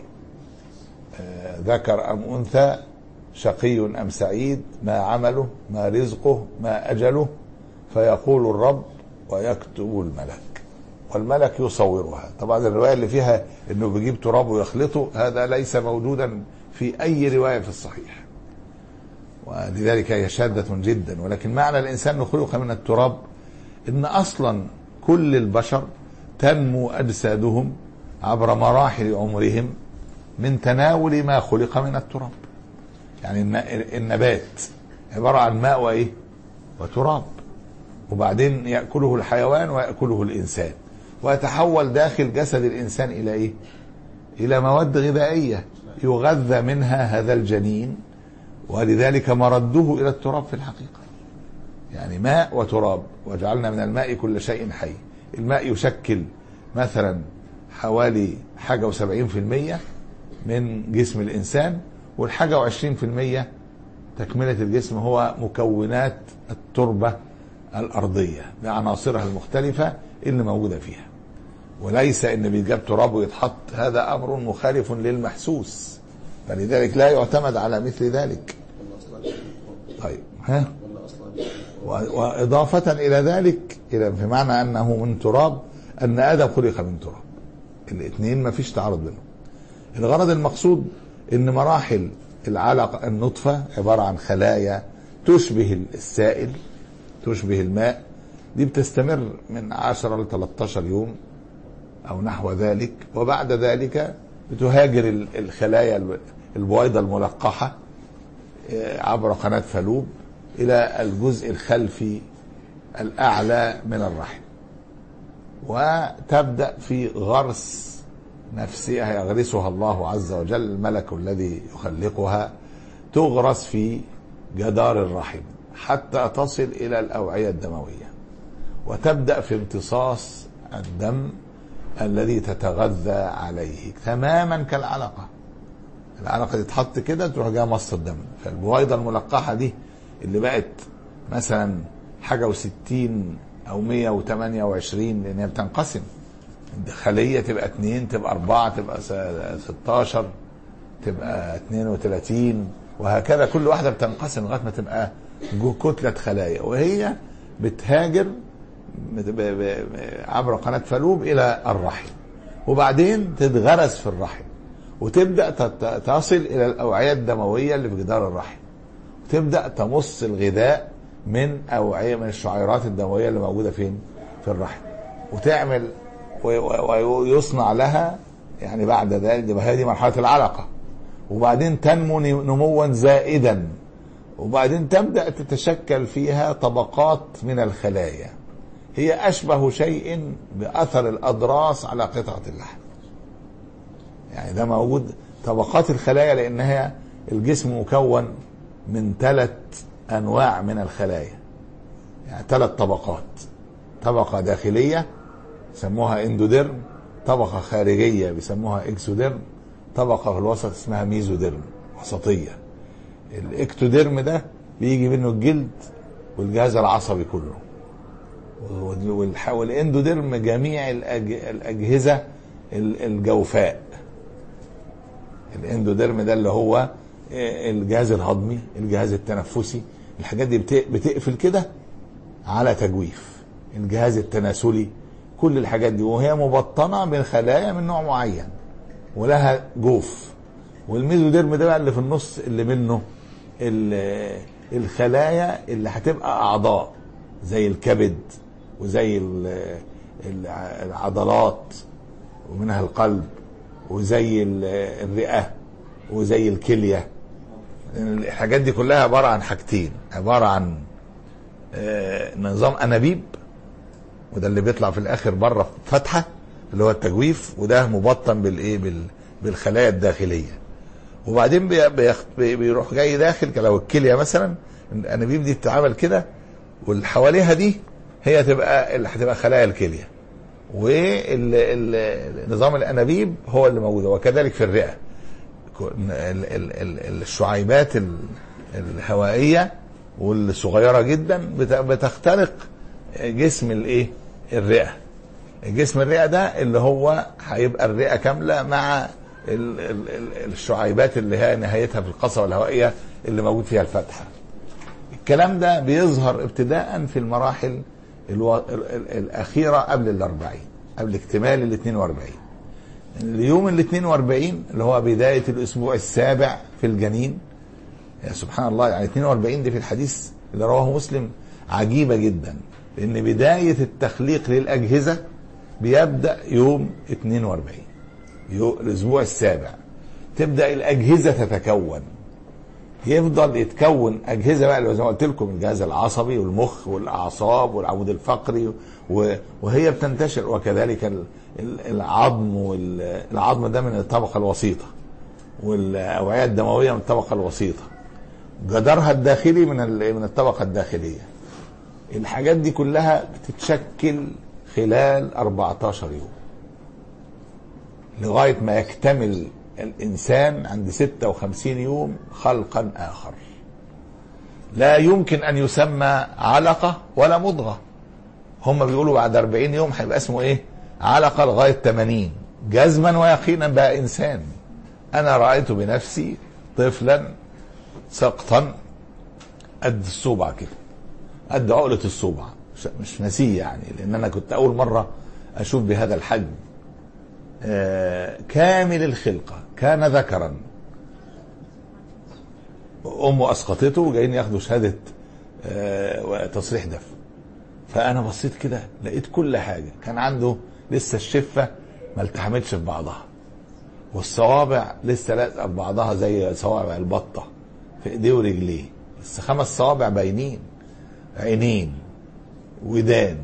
ذكر أم أنثى، شقي أم سعيد، ما عمله، ما رزقه، ما أجله، فيقول الرب ويكتب الملك، والملك يصورها. طبعا الرواية اللي فيها انه بيجيب تراب ويخلطه هذا ليس موجودا في اي رواية في الصحيح، ولذلك هي شاذة جدا. ولكن معنى الانسان خلق من التراب ان اصلا كل البشر تنمو اجسادهم عبر مراحل عمرهم من تناول ما خلق من التراب. يعني النبات عبارة عن ماء وايه وتراب، وبعدين يأكله الحيوان ويأكله الإنسان، ويتحول داخل جسد الإنسان إلى إيه؟ إلى مواد غذائية يغذى منها هذا الجنين، ولذلك مرده إلى التراب في الحقيقة. يعني ماء وتراب، وجعلنا من الماء كل شيء حي. الماء يشكل مثلا حوالي حاجة وسبعين في المية من جسم الإنسان، والحاجة وعشرين في المية تكملة الجسم هو مكونات التربة الأرضية بعناصرها المختلفة اللي موجودة فيها. وليس إن بيتجاب تراب ويتحط، هذا أمر مخالف للمحسوس، فلذلك لا يعتمد على مثل ذلك. طيب ها وإضافة إلى ذلك إلى في معنى أنه من تراب أن آدم خلق من تراب، الاثنين ما فيش تعارض بينهم. الغرض المقصود إن مراحل العلقة النطفة عبارة عن خلايا تشبه السائل تشبه الماء، دي بتستمر من عشرة لثلاثة عشر يوم أو نحو ذلك، وبعد ذلك بتهاجر الخلايا البويضة الملقحة عبر قناة فالوب إلى الجزء الخلفي الأعلى من الرحم، وتبدأ في غرس نفسها يغرسها الله عز وجل، الملك الذي يخلقها تغرس في جدار الرحم حتى تصل إلى الأوعية الدموية، وتبدأ في امتصاص الدم الذي تتغذى عليه تماما كالعلقة. العلقة تتحط كده تروح جايه مص الدم، فالبويضة الملقحة دي اللي بقت مثلا حاجة وستين أو مية وتمانية وعشرين، لأنها بتنقسم خلية، تبقى اتنين، تبقى أربعة، تبقى ستاشر، تبقى اتنين وتلاتين، وهكذا كل واحدة بتنقسم لغاية ما تبقى كتلة خلايا، وهي بتهاجر عبر قناة فالوب إلى الرحم، وبعدين تتغرس في الرحم، وتبدأ تصل إلى الأوعية الدموية اللي في جدار الرحم، وتبدأ تمص الغذاء من أوعية من الشعيرات الدموية اللي موجودة فين؟ في الرحم، وتعمل ويصنع لها يعني بعد ذلك هذه مرحلة العلقة، وبعدين تنمو نموا زائدا، وبعدين تبدأ تتشكل فيها طبقات من الخلايا هي أشبه شيء بأثر الأضراس على قطعة اللحم. يعني ده موجود طبقات الخلايا، لأنها الجسم مكون من ثلاث أنواع من الخلايا، يعني ثلاث طبقات: طبقة داخلية بيسموها اندوديرم، طبقة خارجية بيسموها اكسوديرم، طبقة في الوسط اسمها ميزوديرم وسطية. الاكتوديرم ده بيجي منه الجلد والجهاز العصبي كله، والاندوديرم جميع الأجهزة الجوفاء. الاندوديرم ده اللي هو الجهاز الهضمي، الجهاز التنفسي، الحاجات دي بتقفل كده على تجويف، الجهاز التناسلي، كل الحاجات دي، وهي مبطنة من خلايا من نوع معين ولها جوف. والميزوديرم ده بقى اللي في النص اللي منه الخلايا اللي هتبقى أعضاء زي الكبد وزي العضلات ومنها القلب وزي الرئة وزي الكلية. الحاجات دي كلها عبارة عن حاجتين، عبارة عن نظام أنابيب، وده اللي بيطلع في الآخر بره فتحة اللي هو التجويف، وده مبطن بالايه بالخلايا الداخليه. وبعدين بيروح جاي داخل لو الكليه مثلا، الانابيب دي بتتعمل كده، واللي حواليها دي هي تبقى اللي هتبقى خلايا الكليه، ونظام الانابيب هو اللي موجود. وكذلك في الرئه الشعيبات الهوائيه والصغيره جدا بتخترق جسم الايه الرئه. الجسم الرئه ده اللي هو هيبقى الرئه كامله مع الشعيبات اللي هي نهايتها في القصبه الهوائيه اللي موجود فيها الفتحه. الكلام ده بيظهر ابتداء في المراحل الو... الاخيره قبل الاربعين، قبل اكتمال الاثنين واربعين. اليوم الاثنين واربعين اللي هو بدايه الاسبوع السابع في الجنين. يا سبحان الله، يعني اثنين واربعين دي في الحديث اللي رواه مسلم عجيبه جدا، لان بدايه التخليق للاجهزه بيبدا يوم اثنين واربعين، يوم الاسبوع السابع تبدا الاجهزه تتكون. يفضل يتكون اجهزه بقى زي ما قلت لكم، الجهاز العصبي والمخ والاعصاب والعمود الفقري، وهي بتنتشر. وكذلك العظم، والعظم ده من الطبقه الوسيطه، والاوعيه الدمويه من الطبقه الوسيطه، جدارها الداخلي من من الطبقه الداخليه. الحاجات دي كلها بتتشكل خلال اربعتاشر يوم لغايه ما يكتمل الإنسان عند ستة وخمسين يوم خلقا آخر لا يمكن أن يسمى علقة ولا مضغة. هم بيقولوا بعد أربعين يوم هيبقى اسمه إيه؟ علقة لغاية ثمانين، جزما ويقينا بقى إنسان. أنا رأيت بنفسي طفلا سقطا قد الصوبع كده، قد عقلة الصوبع، مش نسيه يعني، لأن أنا كنت أول مرة أشوف بهذا الحجم. آه كامل الخلقة، كان ذكرا، أمه أسقطته وجايين ياخدوا شهادة آه وتصريح دفن. فأنا بصيت كده لقيت كل حاجة، كان عنده لسه الشفة ما التحمتش في بعضها، والصوابع لسه لازقة في بعضها زي صوابع البطة في ايديه ورجليه، بس خمس صوابع باينين، عينين، ودان،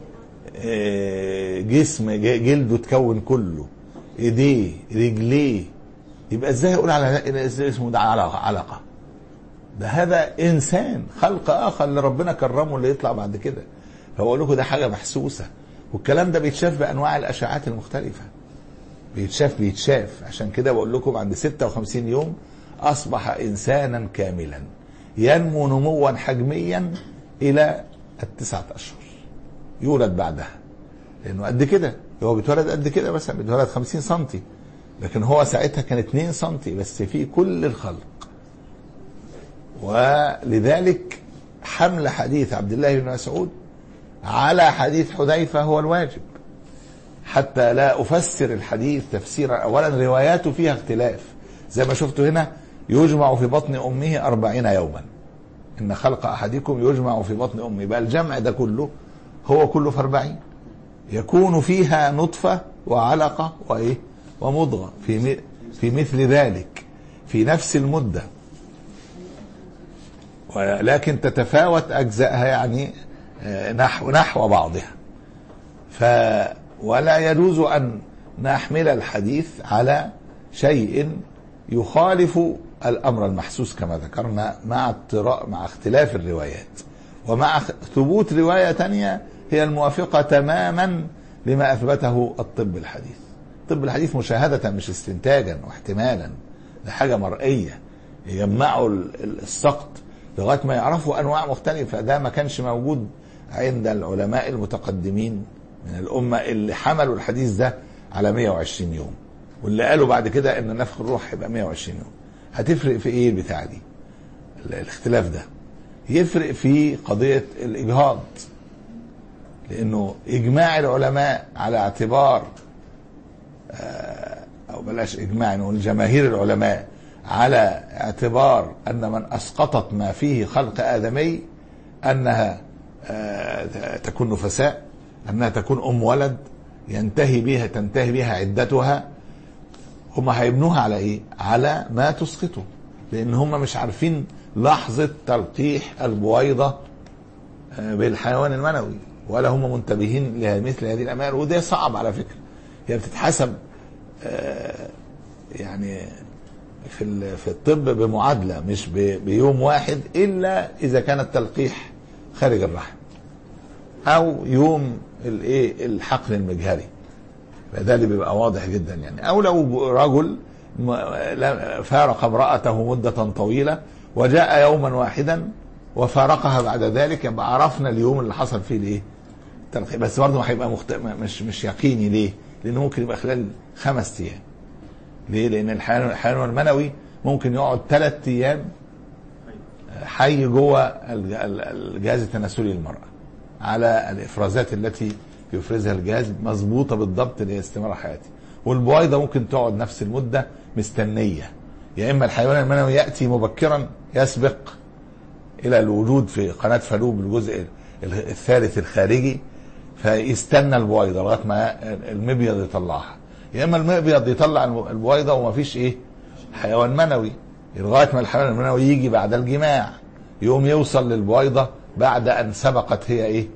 جسم جلده اتكون كله، ايديه، رجليه. يبقى ازاي اقول على اسمه ده علقه؟ ده هذا انسان، خلق اخر اللي ربنا كرمه اللي يطلع بعد كده. فبقول لكم ده حاجه محسوسه، والكلام ده بيتشاف بانواع الاشعاعات المختلفه، بيتشاف بيتشاف عشان كده بقول لكم عند ستة وخمسين يوم اصبح انسانا كاملا ينمو نموا حجميا الى التسعه اشهر، يولد بعدها لانه قد كده، هو بيتولد قد كده، بس بيتولد خمسين سنتي، لكن هو ساعتها كان اتنين سنتي بس في كل الخلق. ولذلك حمل حديث عبد الله بن مسعود على حديث حذيفة هو الواجب، حتى لا أفسر الحديث تفسيرا. أولا رواياته فيها اختلاف، زي ما شفتوا هنا يجمع في بطن أمه أربعين يوما، إن خلق أحدكم يجمع في بطن أمه، بقى الجمع ده كله هو كله في أربعين، يكون فيها نطفة وعلقة وإيه ومضغة في في مثل ذلك في نفس المدة، ولكن تتفاوت أجزائها يعني نحو نحو بعضها. ف ولا يجوز أن نحمل الحديث على شيء يخالف الأمر المحسوس كما ذكرنا، مع مع اختلاف الروايات، ومع ثبوت رواية تانية هي الموافقة تماما لما أثبته الطب الحديث. الطب الحديث مشاهدة مش استنتاجا واحتمالا، ده حاجة مرئية، يجمعوا السقط لغاية ما يعرفوا أنواع مختلفة. ده ما كانش موجود عند العلماء المتقدمين من الأمة اللي حملوا الحديث ده على مئة وعشرين يوم، واللي قالوا بعد كده ان نفخ الروح يبقى مئة وعشرين يوم. هتفرق في ايه البتاع دي؟ الاختلاف ده يفرق في قضية الإجهاض، لأنه إجماع العلماء على اعتبار، أو بلاش إجماع، نقول جماهير العلماء على اعتبار أن من أسقطت ما فيه خلق آدمي أنها تكون نفساء، أنها تكون أم ولد ينتهي بها تنتهي بها عدتها. هم هيبنوها على إيه؟ على ما تسقطه، لأن هم مش عارفين لحظة تلقيح البويضة بالحيوان المنوي، ولا هم منتبهين لمثل هذه الأمور. وده صعب على فكرة، هي بتتحسب آه يعني في في الطب بمعادلة مش بيوم واحد، إلا إذا كان التلقيح خارج الرحم أو يوم الايه الحقن المجهري، فده اللي بيبقى واضح جدا يعني. أو لو رجل فارق امرأته مدة طويلة وجاء يوما واحدا وفارقها بعد ذلك، يبقى عرفنا اليوم اللي حصل فيه الايه التلقيح. بس برضه هيبقى مخت... مش مش يقيني. ليه؟ لأنه ممكن يبقى خلال خمس أيام. ليه؟ لأن الحيوان الحيوان المنوي ممكن يقعد ثلاث أيام حي جوه الجهاز التناسلي للمرأة على الإفرازات التي يفرزها الجهاز مظبوطة بالضبط لاستمرار حياته. والبويضة ممكن تقعد نفس المدة مستنية. يا إما الحيوان المنوي يأتي مبكرا يسبق إلى الوجود في قناة فالوب الجزء الثالث الخارجي، فيستنى البويضة لغاية ما المبيض يطلعها، يا إما المبيض يطلع البويضة ومفيش إيه حيوان منوي لغاية ما الحيوان المنوي يجي بعد الجماع، يوم يوصل للبويضة بعد أن سبقت هي إيه.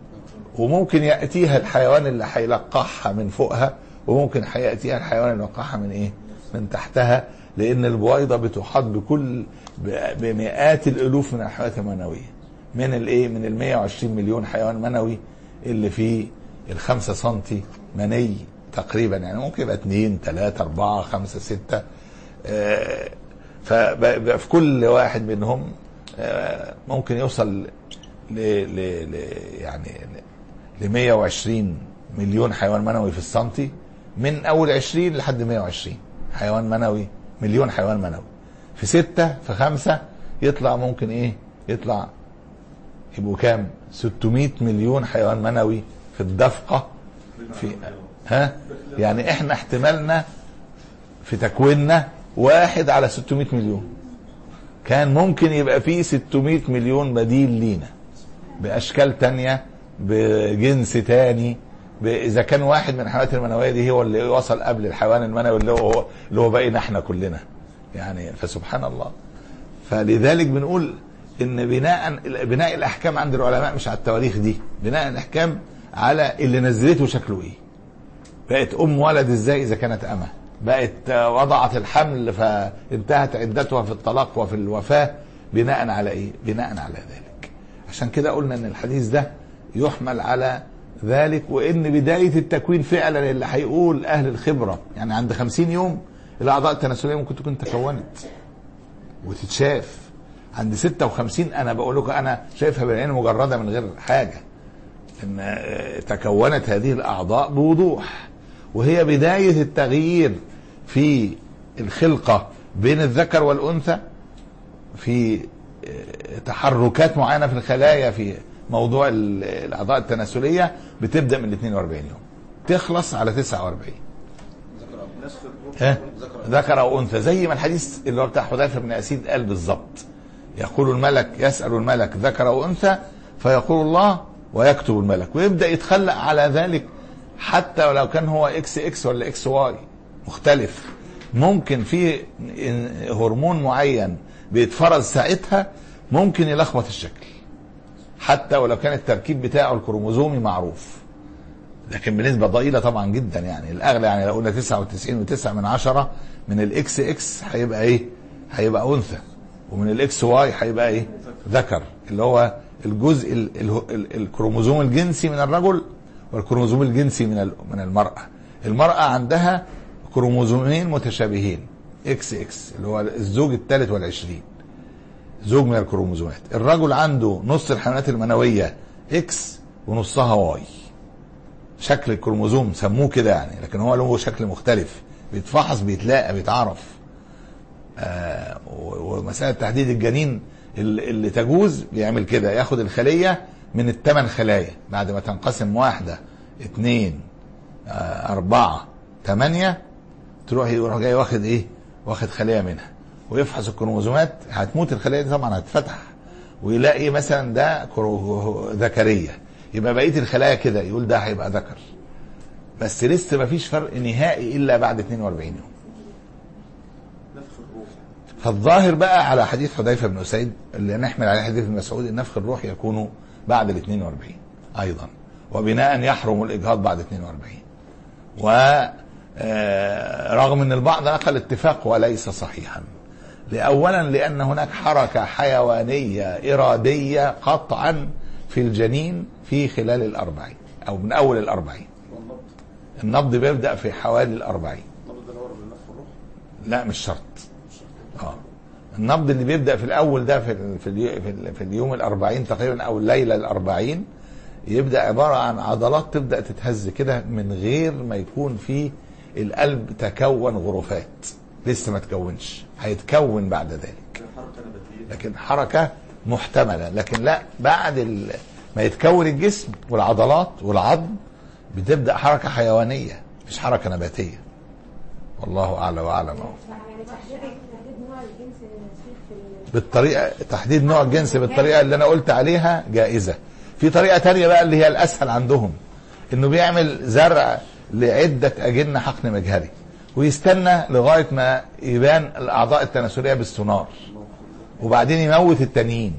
وممكن يأتيها الحيوان اللي هيلقحها من فوقها، وممكن هيأتيها الحيوان اللي يلقحها من إيه من تحتها، لأن البويضة بتحاط بكل بمئات الألوف من الحيوانات المنوية، من الإيه من المية وعشرين مليون حيوان منوي اللي فيه الخمسة سنتي مني تقريبا، يعني ممكن يبقى اتنين تلاتة اربعة خمسة ستة. آه ففي كل واحد منهم آه ممكن يوصل ل ل يعني ل مية وعشرين مليون حيوان منوي في السنتي، من اول عشرين لحد مية وعشرين حيوان منوي، مليون حيوان منوي في ستة في خمسة يطلع ممكن ايه يطلع يبقوا كام ستمائة مليون حيوان منوي في الدفقة. في ها يعني احنا احتمالنا في تكويننا واحد على ستمائة مليون، كان ممكن يبقى فيه ستمائة مليون بديل لينا باشكال تانية بجنس تاني. اذا كان واحد من الحيوانات المنوية دي هو اللي وصل قبل الحيوان المنوي اللي هو اللي هو بقينا احنا كلنا يعني، فسبحان الله. فلذلك بنقول ان بناء بناء الاحكام عند العلماء مش على التواريخ دي، بناء الاحكام على اللي نزلته شكله ايه، بقت ام ولد ازاي اذا كانت امه، بقت وضعت الحمل فانتهت عدتها في الطلاق وفي الوفاة، بناء على ايه بناء على ذلك. عشان كده قلنا ان الحديث ده يحمل على ذلك، وان بداية التكوين فعلا اللي هيقول اهل الخبرة يعني عند خمسين يوم الاعضاء التناسلية ممكن تكون تكونت وتتشاف. عند ستة وخمسين انا بقول لكم انا شايفها بالعين مجردة من غير حاجة، ان تكونت هذه الاعضاء بوضوح، وهي بداية التغيير في الخلقة بين الذكر والانثى، في تحركات معينة في الخلايا في موضوع الاعضاء التناسلية بتبدأ من اثنين واربعين يوم تخلص على تسعة واربعين. ها ذكر او انثى، زي ما الحديث اللي هو بتاع حذيفة بن اسيد قال بالظبط. يقول الملك يسأل الملك ذكر او انثى فيقول الله ويكتب الملك، ويبدأ يتخلق على ذلك حتى ولو كان هو اكس اكس ولا اكس واي مختلف. ممكن في هرمون معين بيتفرز ساعتها ممكن يلخبط الشكل حتى ولو كان التركيب بتاعه الكروموزومي معروف، لكن بنسبة ضئيلة طبعا جدا يعني. الاغلى يعني لو قلنا تسعة وتسعين وتسعة من عشرة من الاكس اكس هيبقى ايه هيبقى انثى، ومن الاكس واي هيبقى ايه ذكر، اللي هو الجزء ال ال ال الكروموزوم الجنسي من الرجل والكروموزوم الجنسي من من المرأة. المرأة عندها كروموزومين متشابهين اكس اكس اللي هو الزوج الثالث والعشرين زوج من الكروموزومات. الرجل عنده نص الحيوانات المنوية اكس ونصها واي، شكل الكروموزوم سموه كده يعني، لكن هو له شكل مختلف بيتفحص بيتلاقى بيتعرف. آه ومسألة تحديد الجنين اللي تجوز بيعمل كده، ياخد الخلية من الثمان خلايا بعد ما تنقسم واحدة اتنين آه اربعة تمانية، تروح يروح جاي واخد ايه واخد خلية منها ويفحص الكروموزومات. هتموت الخلية دي طبعا هتفتح ويلاقي مثلا ده ذكرية، يبقى بقية الخلايا كده يقول ده هيبقى ذكر، بس لسه مفيش فرق نهائي الا بعد اثنين واربعين يوم. فالظاهر بقى على حديث حذيفة بن أسيد اللي نحمل عليه حديث ابن مسعود النفخ الروح يكون بعد ال اثنين واربعين ايضا، وبناء يحرم الاجهاض بعد اثنين واربعين. ورغم أن البعض نقل اتفاق وليس صحيحا. أولا لأن هناك حركة حيوانية إرادية قطعا في الجنين في خلال الأربعين أو من أول الأربعين. النبض بيبدأ في حوالي الأربعين. لا مش شرط. آه. النبض اللي بيبدأ في الأول ده في في في اليوم الأربعين تقريبا أو الليلة الأربعين يبدأ عبارة عن عضلات تبدأ تتهز كده من غير ما يكون في القلب تكون غرفات، لسه ما تكونش، هيتكون بعد ذلك، لكن حركة محتملة. لكن لا، بعد ما يتكون الجسم والعضلات والعظم بتبدأ حركة حيوانية مش حركة نباتية. والله أعلى وأعلم. بالطريقة تحديد نوع الجنس بالطريقة اللي أنا قلت عليها جائزة. في طريقة تانية بقى اللي هي الأسهل عندهم، إنه بيعمل زرع لعدة أجنة حقن مجهري ويستنى لغاية ما يبان الأعضاء التناسلية بالسونار وبعدين يموت التانيين.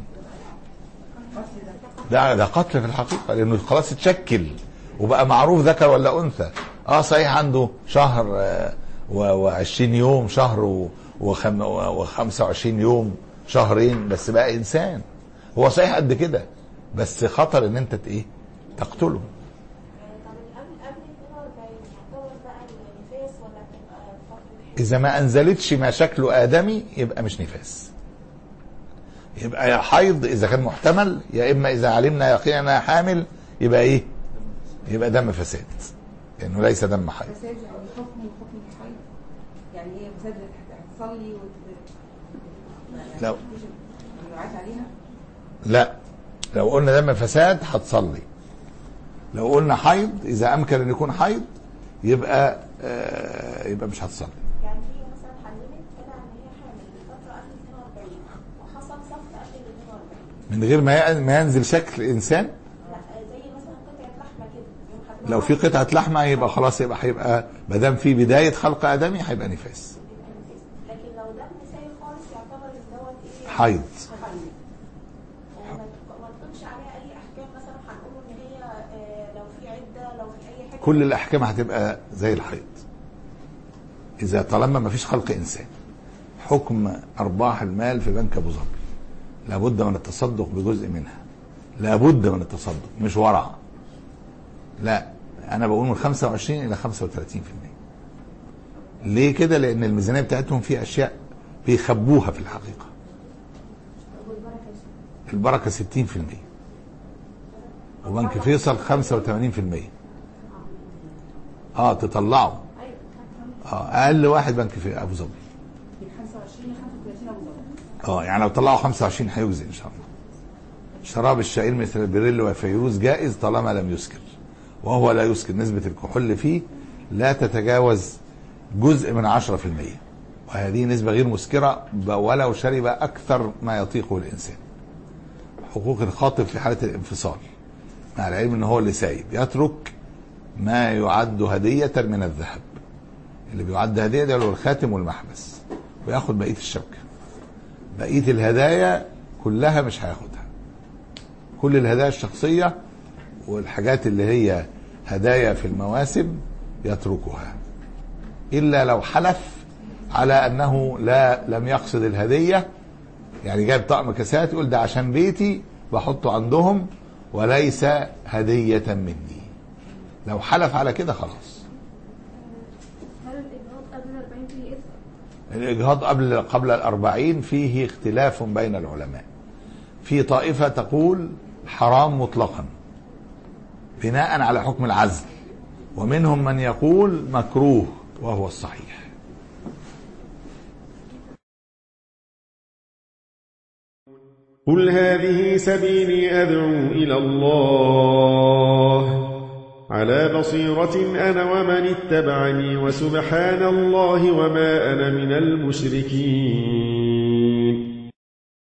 ده ده قتل في الحقيقة، لأنه خلاص اتشكل وبقى معروف ذكر ولا أنثى. اه صحيح عنده شهر وعشرين يوم، شهر وخمسة وعشرين يوم، شهرين، بس بقى إنسان. هو صحيح قد كده بس خطر ان انت ايه تقتله. اذا ما انزلتش ما شكله ادمي يبقى مش نفاس، يبقى يا حيض اذا كان محتمل، يا اما اذا علمنا يقينا انها حامل يبقى ايه، يبقى دم فساد لانه يعني ليس دم حيض. فساد يعني حكم حكم الحيض، يعني هي فساد هتصلي وت... لو عليها لا، لو قلنا دم فساد هتصلي. لو قلنا حيض اذا امكن ان يكون حيض يبقى آه يبقى مش هتصلي. يعني هي مثلا حلمت كده ان هي حامل الفتره قبل اثنين وأربعين وحصل سقط قبل اثنين وأربعين من غير ما ما ينزل شكل انسان. لا زي مثلا قطعه لحمه كده، لو في قطعه لحمه يبقى خلاص، يبقى هيبقى ما دام في بدايه خلق ادمي هيبقى نفاس. لكن لو دم سايل خالص يعتبر دوت ايه، حيض. كل الأحكام هتبقى زي الحيض إذا طالما ما فيش خلق إنسان. حكم أرباح المال في بنك أبو ظبي لابد من التصدق بجزء منها، لابد من التصدق، مش ورع. لا، أنا بقول من خمسة وعشرين إلى خمسة وثلاثين بالمئة. ليه كده؟ لأن الميزانية بتاعتهم في أشياء بيخبوها في الحقيقة. البركة ستين بالمئة وبنك فيصل خمسة وثمانين بالمئة. اه تطلعوا اه اقل واحد بنك في ابو ظبي اه يعني لو طلعوا خمسة وعشرين هيجزي ان شاء الله. شراب الشعير مثل البريل وفيروز جائز طالما لم يسكر، وهو لا يسكر. نسبة الكحول فيه لا تتجاوز جزء من عشرة في المية، وهذه نسبة غير مسكرة ولو شرب أكثر ما يطيقه الإنسان. حقوق الخاطب في حالة الانفصال مع العلم أنه هو اللي سايب يترك ما يعد هدية من الذهب. اللي بيعد هدية ده هو الخاتم والمحبس، وياخد بقية الشبكة. بقية الهدايا كلها مش هياخدها. كل الهدايا الشخصية والحاجات اللي هي هدايا في المواسم يتركها، إلا لو حلف على أنه لا لم يقصد الهدية. يعني جايب طقم كاسات يقول ده عشان بيتي بحطه عندهم وليس هدية مني. لو حلف على كده خلاص. هل الإجهاض قبل الأربعين فيه إثم؟ الإجهاض قبل قبل الأربعين فيه اختلاف بين العلماء. في طائفة تقول حرام مطلقا بناء على حكم العزل، ومنهم من يقول مكروه وهو الصحيح. قل هذه سبيلي أدعو إلى الله على بصيرة أنا ومن اتبعني، وسبحان الله وما أنا من المشركين.